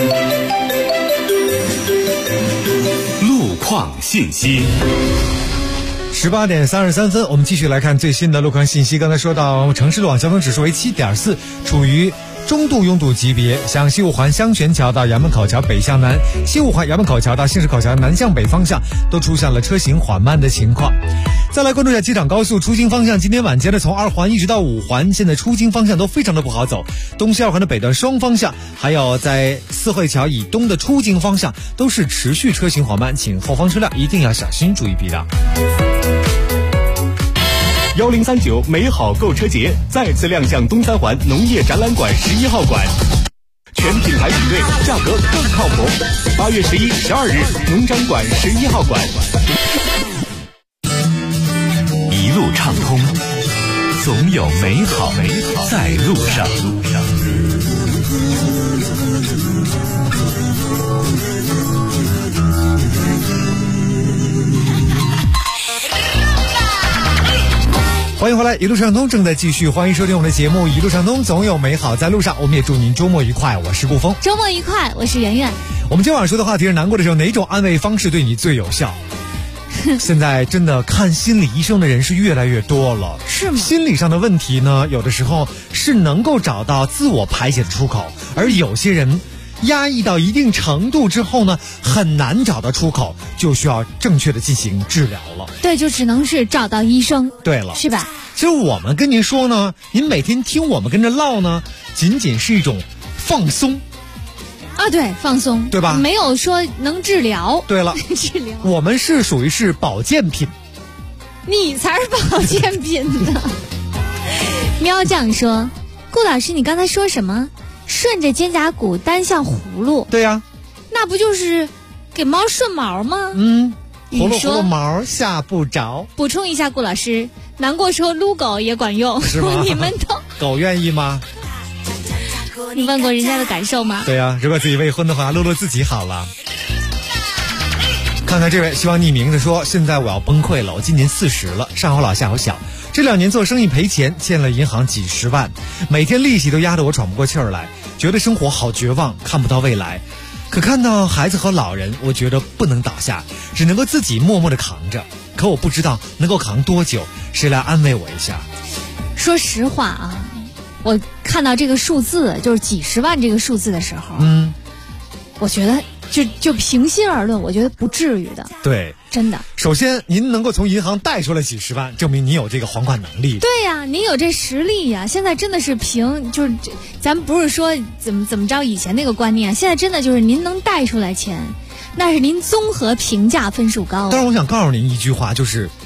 路况信息。 18点33分，我们继续来看最新的路况信息。刚才说到城市路网交通指数为7.4，处于中度拥堵级别，像西五环香泉桥到衙门口桥北向南，西五环衙门口桥到新市口桥南向北方向都出现了车行缓慢的情况。再来关注一下机场高速出京方向，今天晚间的从2环一直到5环，现在出京方向都非常的不好走，东西2环的北段双方向，还有在四惠桥以东的出京方向都是持续车行缓慢，请后方车辆一定要小心注意避让。 1039美好购车节再次亮相东三环农业展览馆11号馆，全品牌比对，价格更靠谱。8月11、12日，农展馆11号馆。 一路畅通，总有美好在路上。 欢迎回来，一路畅通正在继续，欢迎收听我们的节目《一路畅通》，总有美好在路上。我们也祝您周末愉快，我是顾峰。 周末愉快，我是圆圆。 我们今晚上说的话题是：难过的时候，哪种安慰方式对你最有效？现在真的看心理医生的人是越来越多了， 是吗？ 心理上的问题呢，有的时候是能够找到自我排解的出口，而有些人压抑到一定程度之后呢，很难找到出口，就需要正确的进行治疗了。 对，就只能是找到医生。 对了， 是吧？ 其实我们跟您说呢，您每天听我们跟着唠呢，仅仅是一种放松。 啊，对，放松， 对吧？ 没有说能治疗。 对了， 治疗， 我们是属于是保健品。 你才是保健品呢。喵酱说，顾老师，你刚才说什么？顺着肩胛骨单向葫芦？ 对呀， 那不就是给猫顺毛吗？ 葫芦葫芦毛下不着。 补充一下，顾老师，难过时候撸狗也管用， 是吗？ 你们都狗愿意吗？ 你问过人家的感受吗？ 对呀，如果自己未婚的话，撸撸自己好了。看看这位希望匿名的说，现在我要崩溃了，我今年40了，上有老下有小，这2年做生意赔钱，欠了银行几十万，每天利息都压得我喘不过气儿来，觉得生活好绝望，看不到未来。可看到孩子和老人，我觉得不能倒下，只能够自己默默地扛着。可我不知道能够扛多久，谁来安慰我一下？ 说实话啊，我看到这个数字，就是几十万这个数字的时候，我觉得就平心而论，我觉得不至于的。 对， 真的。 首先，您能够从银行贷出来几十万，证明你有这个还款能力。 对呀，你有这实力呀。现在真的是就是咱不是说怎么着以前那个观念，现在真的就是您能贷出来钱，那是您综合评价分数高。 但是我想告诉您一句话，就是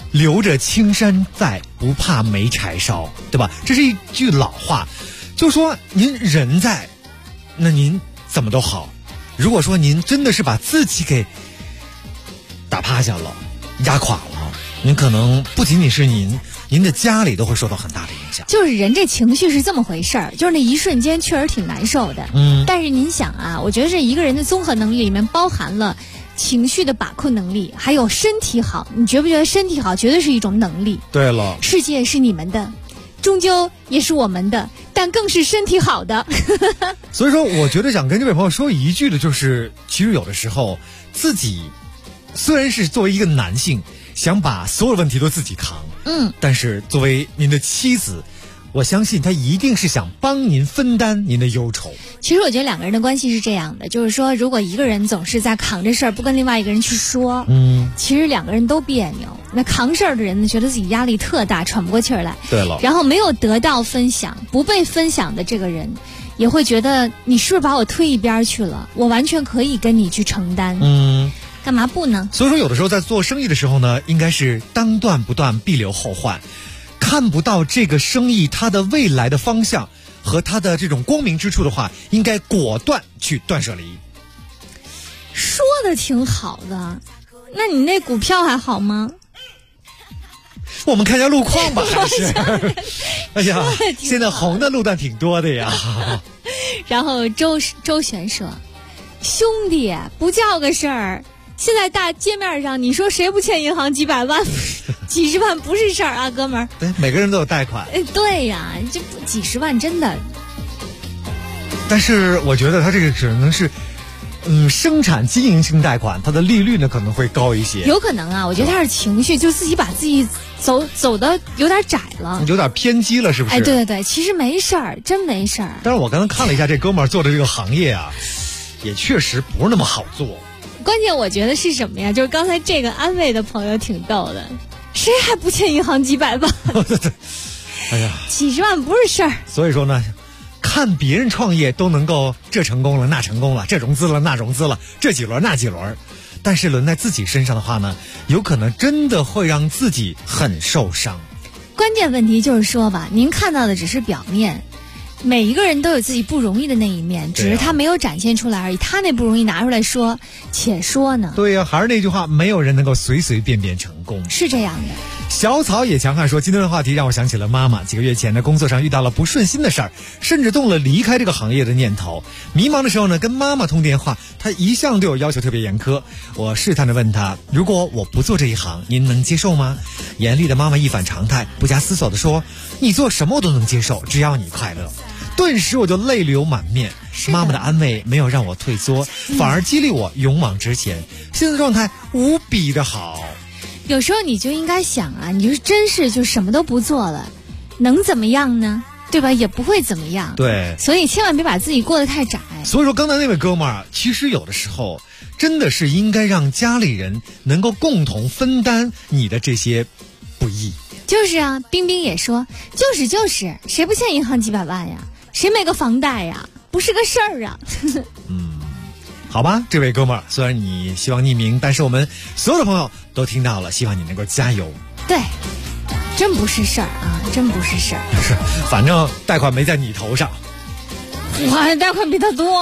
留着青山在，不怕没柴烧，对吧？这是一句老话，就说您人在，那您怎么都好。如果说您真的是把自己给打趴下了，压垮了，您可能不仅仅是您的家里都会受到很大的影响。 就是人这情绪是这么回事儿，就是那一瞬间确实挺难受的。但是您想啊，我觉得这一个人的综合能力里面包含了情绪的把控能力，还有身体好。你觉不觉得身体好绝对是一种能力？ 对了， 世界是你们的，终究也是我们的，但更是身体好的。 所以说我觉得想跟这位朋友说一句的就是，其实有的时候自己虽然是作为一个男性想把所有问题都自己扛，但是作为您的妻子，我相信她一定是想帮您分担您的忧愁。 其实我觉得两个人的关系是这样的，就是说如果一个人总是在扛着事儿不跟另外一个人去说，其实两个人都别扭。那扛事儿的人呢，觉得自己压力特大，喘不过气儿来。 对了， 然后没有得到分享，不被分享的这个人也会觉得你是不是把我推一边去了，我完全可以跟你去承担。干嘛不呢？ 所以说有的时候在做生意的时候呢，应该是当断不断，必留后患。看不到这个生意它的未来的方向和它的这种光明之处的话，应该果断去断舍离。 说的挺好的，那你那股票还好吗？ 我们看一下路况吧，还是哎呀，现在红的路段挺多的呀。 然后周璇说，兄弟不叫个事儿，现在大街面上你说谁不欠银行几百万几十万不是事儿啊，哥们儿。 对，每个人都有贷款。 对呀，这几十万真的。 但是我觉得他这个只能是生产经营性贷款，它的利率呢可能会高一些。 有可能啊，我觉得他是情绪，就自己把自己走的有点窄了， 有点偏激了，是不是？ 哎，对对对，其实没事儿，真没事儿。 但是我刚刚看了一下这哥们儿做的这个行业啊，也确实不是那么好做。 关键我觉得是什么呀？就是刚才这个安慰的朋友挺逗的，谁还不欠银行几百万？ 哎呀， 几十万不是事儿。 所以说呢，看别人创业都能够这成功了那成功了，这融资了那融资了，这几轮那几轮，但是轮在自己身上的话呢，有可能真的会让自己很受伤。 关键问题就是说吧，您看到的只是表面，每一个人都有自己不容易的那一面，只是他没有展现出来而已。他那不容易拿出来说，且说呢。 对呀，还是那句话，没有人能够随随便便成功， 是这样的。 小草也强悍说，今天的话题让我想起了妈妈。几个月前呢，工作上遇到了不顺心的事儿，甚至动了离开这个行业的念头。迷茫的时候呢，跟妈妈通电话，她一向对我要求特别严苛。我试探着问她，如果我不做这一行，您能接受吗？严厉的妈妈一反常态，不假思索地说，你做什么我都能接受，只要你快乐。顿时我就泪流满面，妈妈的安慰没有让我退缩，反而激励我勇往直前。现在状态无比的好。 有时候你就应该想啊，你就是真是就什么都不做了，能怎么样呢？对吧？也不会怎么样。 对， 所以千万别把自己过得太窄。 所以说刚才那位哥们儿，其实有的时候真的是应该让家里人能够共同分担你的这些不易。 就是啊，冰冰也说，就是谁不欠银行几百万呀？谁没个房贷呀？不是个事儿啊。 好吧，这位哥们儿，虽然你希望匿名，但是我们所有的朋友都听到了，希望你能够加油。 对，真不是事儿啊，真不是事儿。 是，反正贷款没在你头上， 我贷款比他多。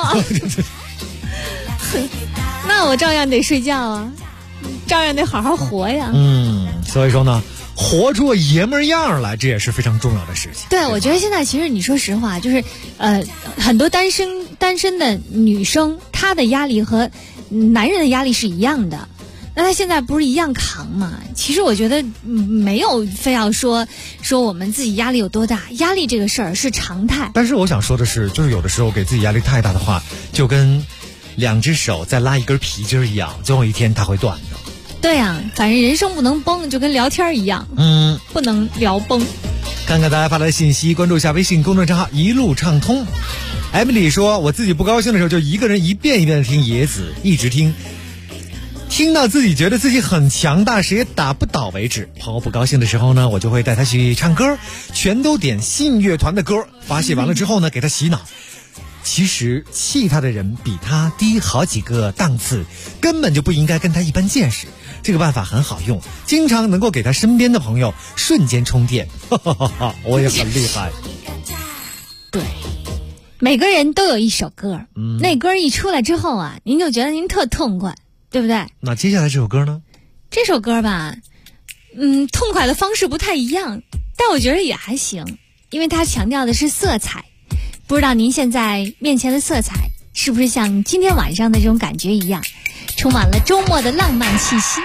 那我照样得睡觉啊，照样得好好活呀。 所以说呢，活出爷们样来，这也是非常重要的事情。 对，我觉得现在其实你说实话，就是很多单身的女生，她的压力和男人的压力是一样的。那她现在不是一样扛吗？其实我觉得没有非要说我们自己压力有多大，压力这个事儿是常态。 但是我想说的是，就是有的时候给自己压力太大的话，就跟两只手在拉一根皮筋一样，总有一天它会断的。 对啊，反正人生不能崩，就跟聊天一样，不能聊崩。 看看大家发来的信息，关注一下微信公众账号一路畅通。Emily 说，我自己不高兴的时候就一个人一遍一遍的听野子，一直听到自己觉得自己很强大，谁也打不倒为止。朋友不高兴的时候呢，我就会带他去唱歌，全都点信乐团的歌，发泄完了之后呢，给他洗脑。 其实气他的人比他低好几个档次，根本就不应该跟他一般见识。这个办法很好用，经常能够给他身边的朋友瞬间充电。我也很厉害。 对，每个人都有一首歌，那歌一出来之后啊，您就觉得您特痛快，对不对？ 那接下来这首歌呢？ 这首歌吧，痛快的方式不太一样，但我觉得也还行，因为它强调的是色彩。不知道您现在面前的色彩是不是像今天晚上的这种感觉一样，充满了周末的浪漫气息。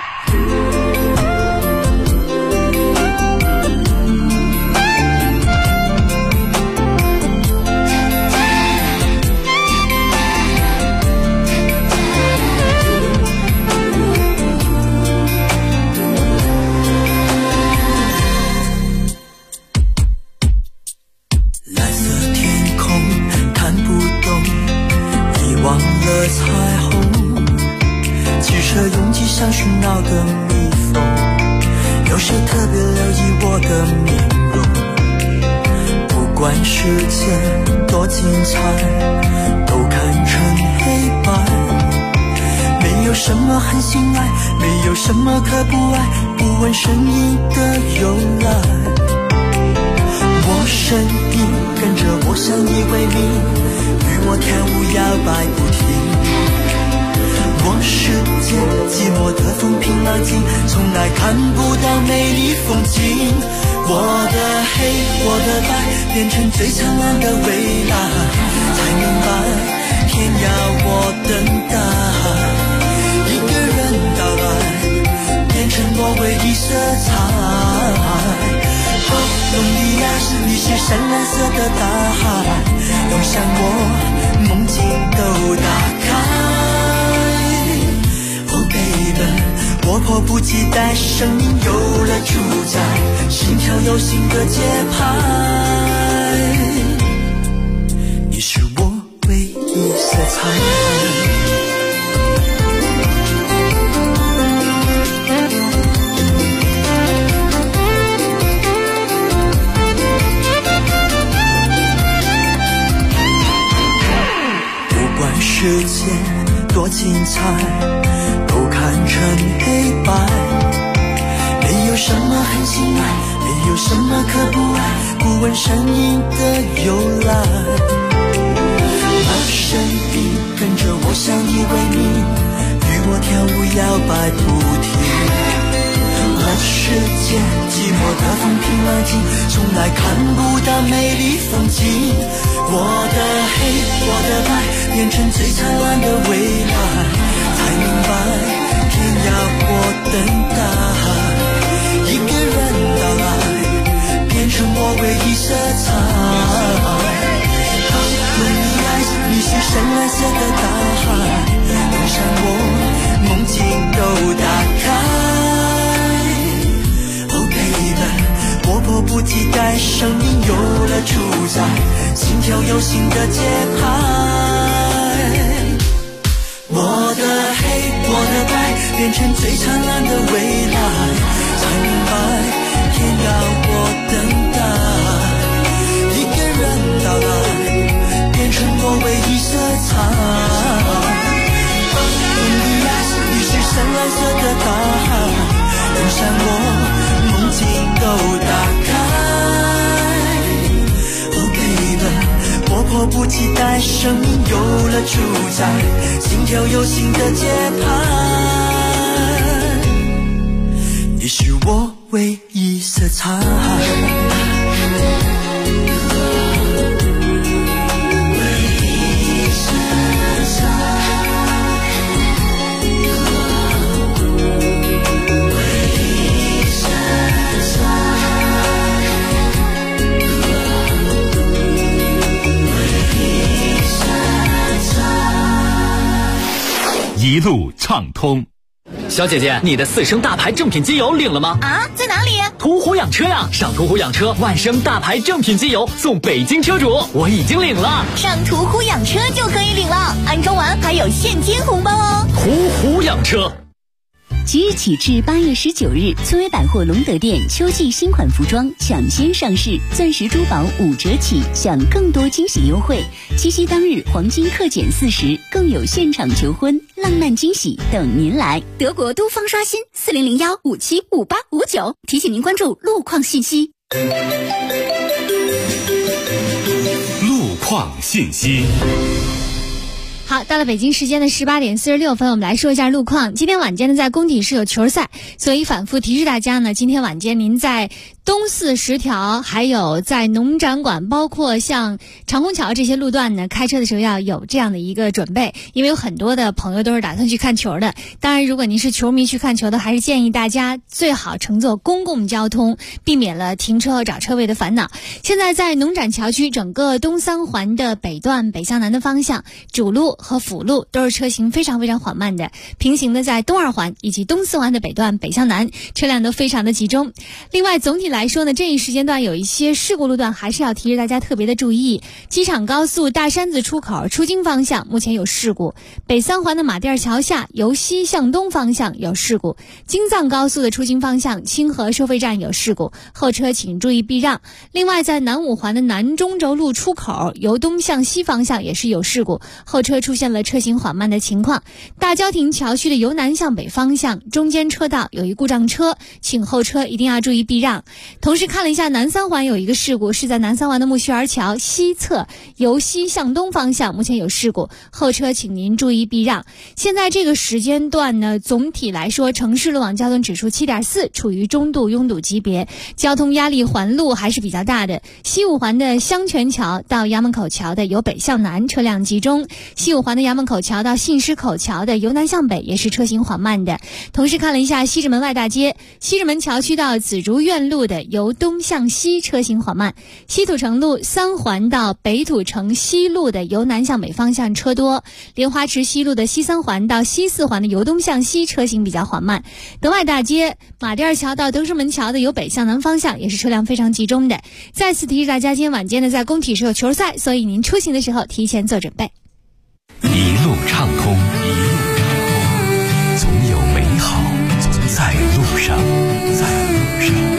彩虹，汽车拥挤像喧闹的蜜蜂，有谁特别留意我的面容？不管世界多精彩，都看成黑白。没有什么很心爱，没有什么可不爱，不问声音的由来。我身影跟着我相依为命，与我跳舞摇摆不停。我世界寂寞的风平浪静，从来看不到美丽风景。我的黑，我的白，变成最灿烂的未来，才明白天要我等待。一个人到来，变成我唯一色彩。梦里啊，你是深蓝色的大海，涌向我，梦境都打开。我迫不及待，生命有了主宰，心跳有新的节拍。你是我唯一色彩。不管世界多精彩，都看成黑白。没有什么很心爱，没有什么可不爱，不问声音的由来。把身影跟着我相依为命，与我跳舞摇摆不停。我世界寂寞的风平浪静，从来看不到美丽风景。我的黑，我的白，变成最灿烂的未来，才明白天要我等待。一个人到来，变成我唯一色彩。梦里爱，你是深蓝色的大海，涌向我，梦境都打开。我迫不及待，生命有了主宰，心跳有新的节拍。我的黑，我的白，变成最灿烂的未来，才明白天要我等待。一个人到来，变成我唯一色彩。梦里爱，你是深蓝色的大海，涌向我，梦境都打开。Oh baby， 我迫不及待，生命有了主宰，心跳有新的节拍。你是我唯一色彩。 一路畅通。 小姐姐，你的4升大牌正品机油领了吗？ 啊，在哪里？ 途虎养车呀！上途虎养车，万升大牌正品机油送北京车主，我已经领了。 上途虎养车就可以领了，安装完还有现金红包哦。 途虎养车。 即日起至8月19日，村威百货隆德店秋季新款服装抢先上市，钻石珠宝5折起，享更多惊喜优惠。七夕当日黄金特减40%，更有现场求婚、浪漫惊喜等您来。德国都方刷新4001575859，提醒您关注路况信息。 路况信息。 好，到了北京时间的18点46分，我们来说一下路况。今天晚间呢，在工体是有球赛，所以反复提示大家呢，今天晚间您在东四10条，还有在农展馆，包括像长虹桥这些路段呢，开车的时候要有这样的一个准备，因为有很多的朋友都是打算去看球的。当然，如果您是球迷去看球的，还是建议大家最好乘坐公共交通，避免了停车和找车位的烦恼。现在在农展桥区整个东三环的北段北向南的方向，主路和辅路都是车行非常非常缓慢的，平行的在东二环以及东四环的北段北向南，车辆都非常的集中。另外，总体来说呢，这一时间段有一些事故路段，还是要提示大家特别的注意。机场高速大山子出口出京方向目前有事故，北三环的马甸桥下由西向东方向有事故，京藏高速的出京方向清河收费站有事故，后车请注意避让。另外，在南五环的南中轴路出口由东向西方向也是有事故，后车出现了车行缓慢的情况。大郊亭桥区的由南向北方向中间车道有一故障车，请后车一定要注意避让。同时看了一下南三环有一个事故，是在南三环的木樨园桥西侧由西向东方向目前有事故，后车请您注意避让。现在这个时间段呢，总体来说城市路网交通指数7.4，处于中度拥堵级别，交通压力环路还是比较大的。西五环的香泉桥到衙门口桥的由北向南车辆集中，西五环的衙门口桥到信狮口桥的由南向北也是车行缓慢的。同时看了一下西直门外大街，西直门桥区到紫竹院路的由东向西车行缓慢，西土城路3环到北土城西路的由南向北方向车多，莲花池西路的西3环到西4环的由东向西车行比较缓慢。德外大街马甸桥到德胜门桥的由北向南方向也是车辆非常集中的。再次提示大家，今天晚间呢在工体是有球赛，所以您出行的时候提前做准备。 一路畅通，一路畅通，总有美好在路上，在路上。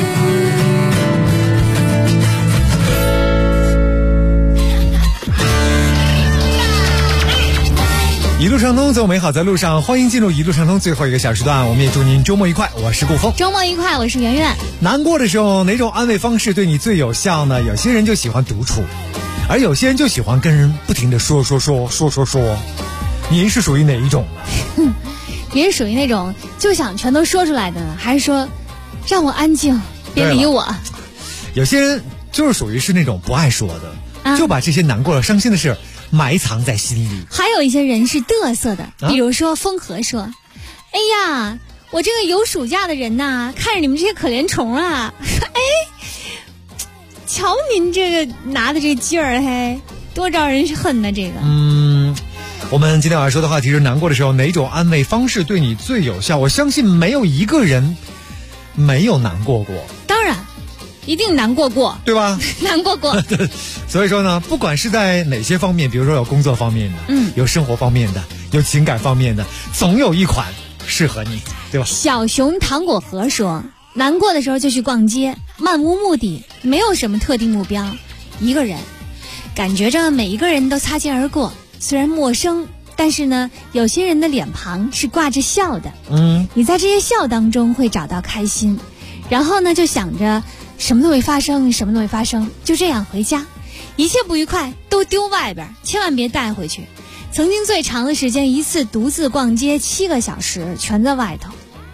一路畅通，总有美好在路上。欢迎进入一路畅通最后一个小时段，我们也祝您周末愉快。我是顾峰， 周末愉快，我是圆圆。 难过的时候，哪种安慰方式对你最有效呢？有些人就喜欢独处，而有些人就喜欢跟人不停的说。您是属于哪一种呢？ 你是属于那种就想全都说出来的呢，还是说让我安静，别理我？ 有些人就是属于是那种不爱说的，就把这些难过的伤心的事埋藏在心里。 还有一些人是嘚瑟的，比如说风和说，哎呀，我这个有暑假的人呐，看着你们这些可怜虫啊，哎，瞧您这个拿的这劲儿，嘿，多招人恨呢。这个我们今天晚上说的话题是难过的时候哪种安慰方式对你最有效？我相信没有一个人没有难过过， 当然一定难过过， 对吧？ 难过过。 所以说呢，不管是在哪些方面，比如说有工作方面的，有生活方面的，有情感方面的，总有一款适合你，对吧？ 小熊糖果盒说，难过的时候就去逛街，漫无目的，没有什么特定目标，一个人，感觉着每一个人都擦肩而过，虽然陌生，但是呢，有些人的脸庞是挂着笑的，你在这些笑当中会找到开心，然后呢，就想着什么都会发生，什么都会发生，就这样回家，一切不愉快都丢外边，千万别带回去。曾经最长的时间，一次独自逛街7个小时，全在外头。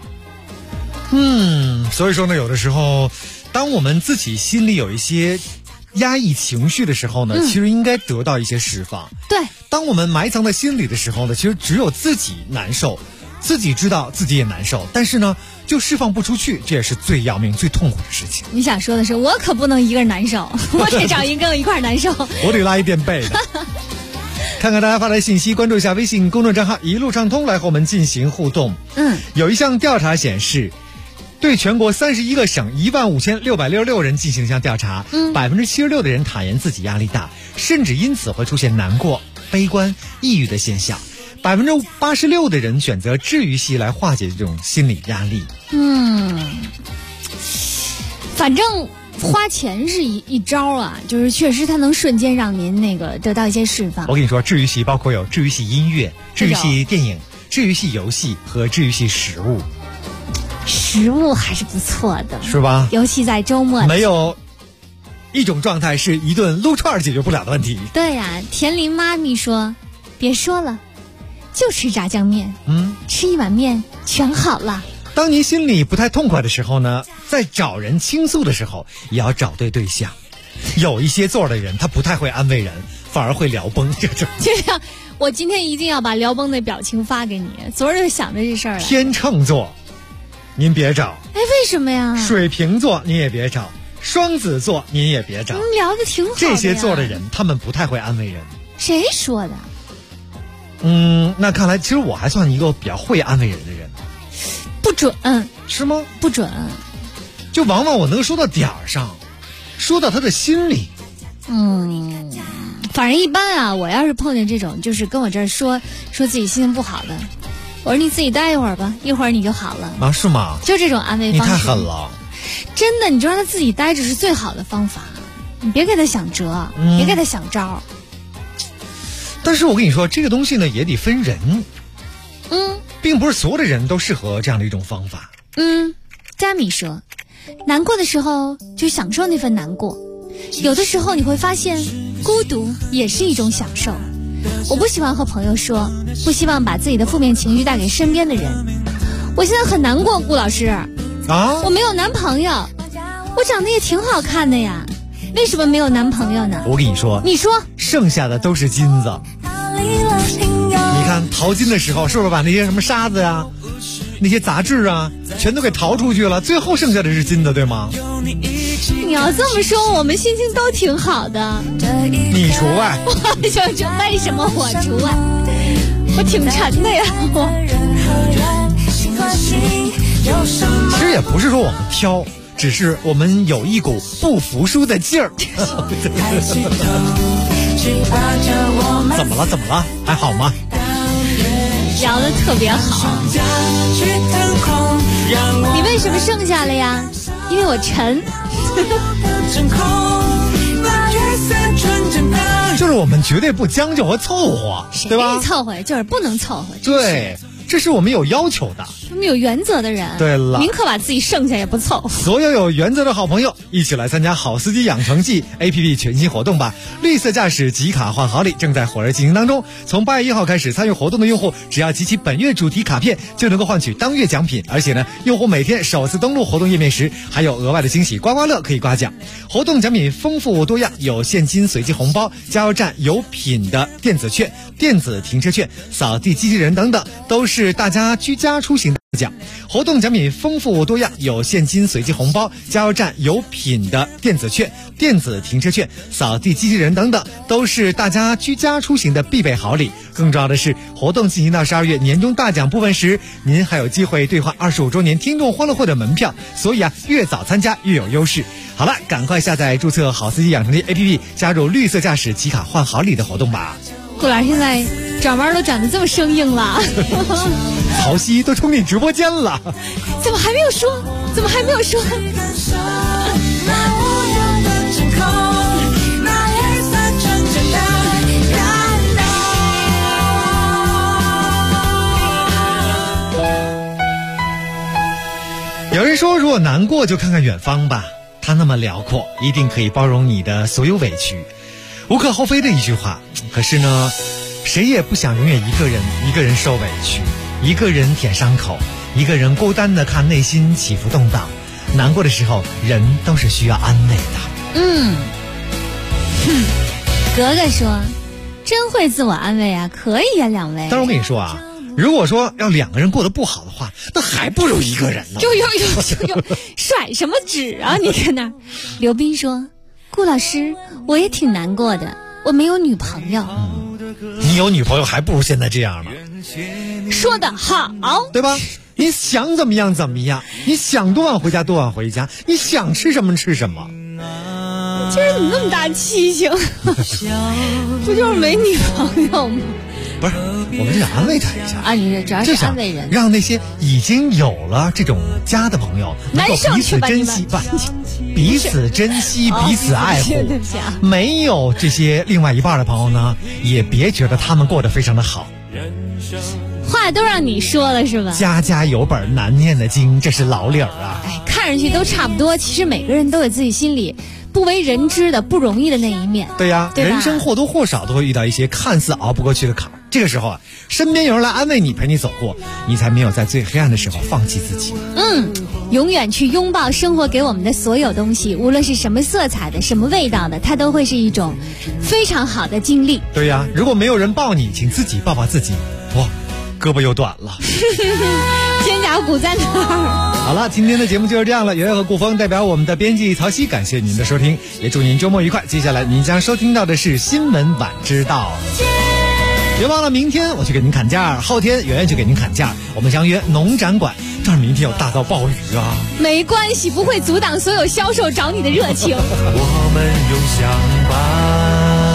所以说呢，有的时候，当我们自己心里有一些压抑情绪的时候呢，其实应该得到一些释放。 对， 当我们埋藏在心里的时候呢，其实只有自己难受，自己知道自己也难受，但是呢，就释放不出去，这也是最要命、最痛苦的事情。 你想说的是，我可不能一个人难受，我得找一个跟我一块难受， 我得拉一遍背的。看看大家发来信息，关注一下微信公众账号一路畅通，来和我们进行互动。有一项调查显示，对全国31个省15666人进行一项调查，76%的人坦言自己压力大，甚至因此会出现难过、悲观、抑郁的现象。 86%的人选择治愈系来化解这种心理压力。 反正花钱是一招啊，就是确实它能瞬间让您那个得到一些释放。 我跟你说，治愈系包括有治愈系音乐、治愈系电影、治愈系游戏和治愈系食物。 食物还是不错的， 是吧？ 尤其在周末， 没有一种状态是一顿撸串解决不了的问题。 对呀，田林妈咪说，别说了，就吃炸酱面，吃一碗面全好了。 当您心里不太痛快的时候呢，在找人倾诉的时候也要找对象。有一些座的人他不太会安慰人，反而会聊崩。就像我今天一定要把聊崩的表情发给你，昨儿就想着这事儿了。 天秤座您别找， 为什么呀？ 水瓶座您也别找，双子座您也别找。 聊得挺好的呀。 这些座的人他们不太会安慰人。 谁说的？ 那看来其实我还算一个比较会安慰人的人。 不准。 是吗？ 不准。 就往往我能说到点儿上，说到他的心里。 反正一般啊，我要是碰见这种就是跟我这儿说自己心情不好的，我说你自己待一会儿吧，一会儿你就好了啊？是吗？ 就这种安慰方式。 你太狠了， 真的，你就让他自己待着是最好的方法，你别给他想辙，别给他想招。 但是我跟你说，这个东西呢也得分人，并不是所有的人都适合这样的一种方法。 佳米说，难过的时候就享受那份难过，有的时候你会发现孤独也是一种享受。我不喜欢和朋友说，不希望把自己的负面情绪带给身边的人。我现在很难过，顾老师啊，我没有男朋友，我长得也挺好看的呀，为什么没有男朋友呢？ 我跟你说，剩下的都是金子。你看淘金的时候，是不是把那些什么沙子呀、那些杂质啊全都给淘出去了，最后剩下的是金子，对吗？ 你要这么说，我们心情都挺好的， 你除外。 为什么我除外？我挺沉的呀。 其实也不是说我们挑，只是我们有一股不服输的劲儿。怎么了？还好吗？ 聊得特别好。你为什么剩下了呀？因为我沉。 就是我们绝对不将就和凑合，对吧？ 凑合就是不能凑合。 对，这是我们有要求的， 我们有原则的人。 对了， 宁可把自己剩下也不凑合。 所有有原则的好朋友，一起来参加好司机养成记 APP 全新活动吧！绿色驾驶集卡换好礼正在火热进行当中。从8月1号开始，参与活动的用户只要集齐本月主题卡片，就能够换取当月奖品。而且呢，用户每天首次登录活动页面时，还有额外的惊喜刮刮乐可以刮奖。活动奖品丰富多样，有现金随机红包、加油站有品的电子券、电子停车券、扫地机器人等等，都是大家居家出行的奖。活动奖品丰富多样，有现金随机红包、加油站有品的电子券、电子停车券、扫地机器人等等，都是大家居家出行的必备好礼。更重要的是，活动进行到12月年终大奖部分时，您还有机会兑换25周年听众欢乐会的门票，所以越早参加越有优势。好了，赶快下载注册好司机养成记 APP， 加入绿色驾驶集卡换好礼的活动吧。 顾老师现在转弯都转得这么生硬了。 曹曦都冲进直播间了， 怎么还没有说？ 有人说，如果难过就看看远方吧，它那么辽阔，一定可以包容你的所有委屈，无可厚非的一句话。可是呢，谁也不想永远一个人受委屈，一个人舔伤口，一个人孤单的看内心起伏动荡。难过的时候，人都是需要安慰的。 格格说，真会自我安慰啊，可以呀，两位。 但是我跟你说啊，如果说要2个人过得不好的话，那还不如一个人呢。 有甩什么纸啊？你在那儿。刘斌说，顾老师，我也挺难过的，我没有女朋友。 你有女朋友还不如现在这样呢。 说得好， 对吧？你想怎么样怎么样，你想多晚回家多晚回家，你想吃什么吃什么。 今儿怎么那么大气性？不就是没女朋友吗？ 不是，我们是想安慰他一下啊，你主要是安慰人， 让那些已经有了这种家的朋友能够彼此珍惜吧，彼此珍惜，彼此爱护。 对不起啊， 没有这些另外一半的朋友呢，也别觉得他们过得非常的好。 话都让你说了是吧？ 家家有本难念的经，这是老理儿啊。 哎，看上去都差不多，其实每个人都有自己心里不为人知的不容易的那一面。 对呀，人生或多或少都会遇到一些看似熬不过去的坎儿。这个时候啊，身边有人来安慰你，陪你走过，你才没有在最黑暗的时候放弃自己。 永远去拥抱生活给我们的所有东西，无论是什么色彩的、什么味道的，它都会是一种非常好的经历。 对呀，如果没有人抱你，请自己抱抱自己。哇，胳膊又短了。 肩胛骨在哪儿？ 好了，今天的节目就是这样了。圆圆和顾峰代表我们的编辑曹曦，感谢您的收听，也祝您周末愉快。接下来您将收听到的是新闻晚知道。别忘了明天我去给您砍价，后天圆圆去给您砍价，我们相约农展馆，这儿明天有大到暴雨啊。 没关系，不会阻挡所有销售找你的热情。 我们永相伴。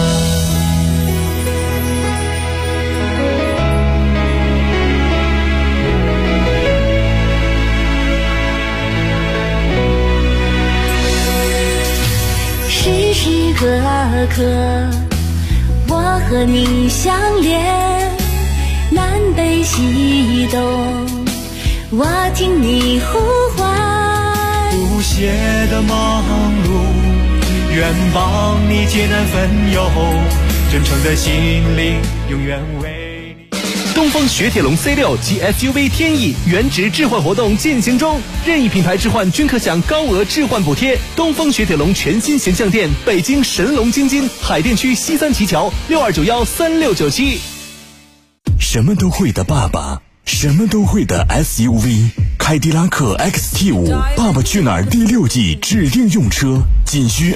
时时刻刻，我和你相连，南北西东，我听你呼唤。 不懈的忙碌，愿帮你解难分忧，真诚的心灵永远为你。 东风雪铁龙 C6 及 SUV 天翼原值置换活动进行中，任意品牌置换均可享高额置换补贴。东风雪铁龙全新形象店，北京神龙京津海淀区西三旗桥62913697。 什么都会的爸爸，什么都会的 SUV， 凯迪拉克 XT5 爸爸去哪儿第6季指定用车，仅需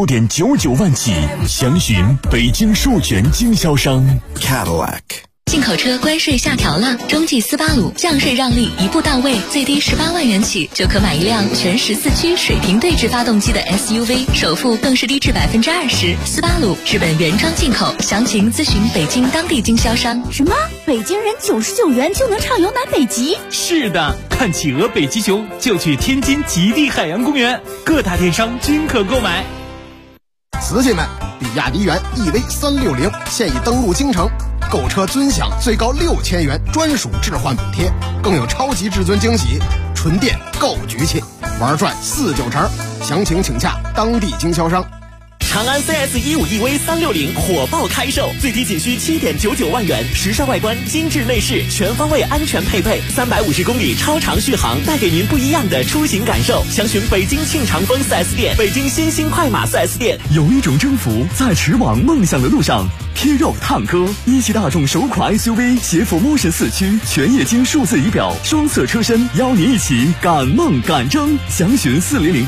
29.99万起，详询北京授权经销商 Cadillac。 进口车关税下调了，中际斯巴鲁降税让利一步到位，最低18万元起就可买一辆全14驱水平对置发动机的 SUV， 首付更是低至20%。斯巴鲁日本原装进口，详情咨询北京当地经销商。 什么？北京人99元就能畅游南北极？ 是的，看企鹅、北极熊就去天津极地海洋公园，各大电商均可购买。 瓷器们，比亚迪元 EV360现已登陆京城。购车尊享最高6000元专属置换补贴，更有超级至尊惊喜，纯电够局气，玩转49成。详情请洽当地经销商。 长安 CS15 EV360火爆开售，最低仅需7.99万元，时尚外观，精致内饰，全方位安全配备，350公里超长续航，带给您不一样的出行感受。详询北京庆长丰 4S 店、北京新兴快马 4S 店。 有一种征服在驰往梦想的路上。贴肉探歌，一汽大众首款 SUV 携辅 Motion 4驱，全液晶数字仪表，双色车身，邀您一起赶梦赶征。详询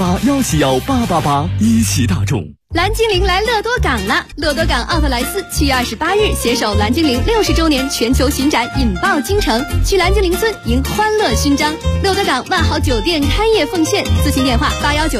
4008-171-888。一汽大众。 蓝精灵来乐多港了！乐多港奥特莱斯7月28日携手蓝精灵60周年全球巡展，引爆京城，去蓝精灵村迎欢乐勋章。乐多港万豪酒店开业奉献，咨询电话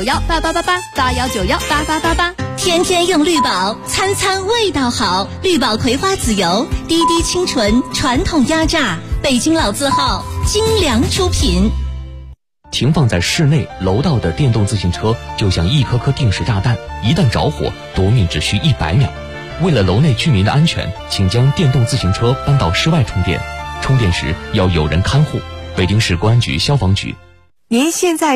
81918888，81918888。 天天用绿宝，餐餐味道好。绿宝葵花籽油，滴滴清纯，传统压榨，北京老字号，精良出品。 停放在室内楼道的电动自行车就像一颗颗定时炸弹，一旦着火，夺命只需100秒。为了楼内居民的安全，请将电动自行车搬到室外充电，充电时要有人看护。北京市公安局消防局。 您现在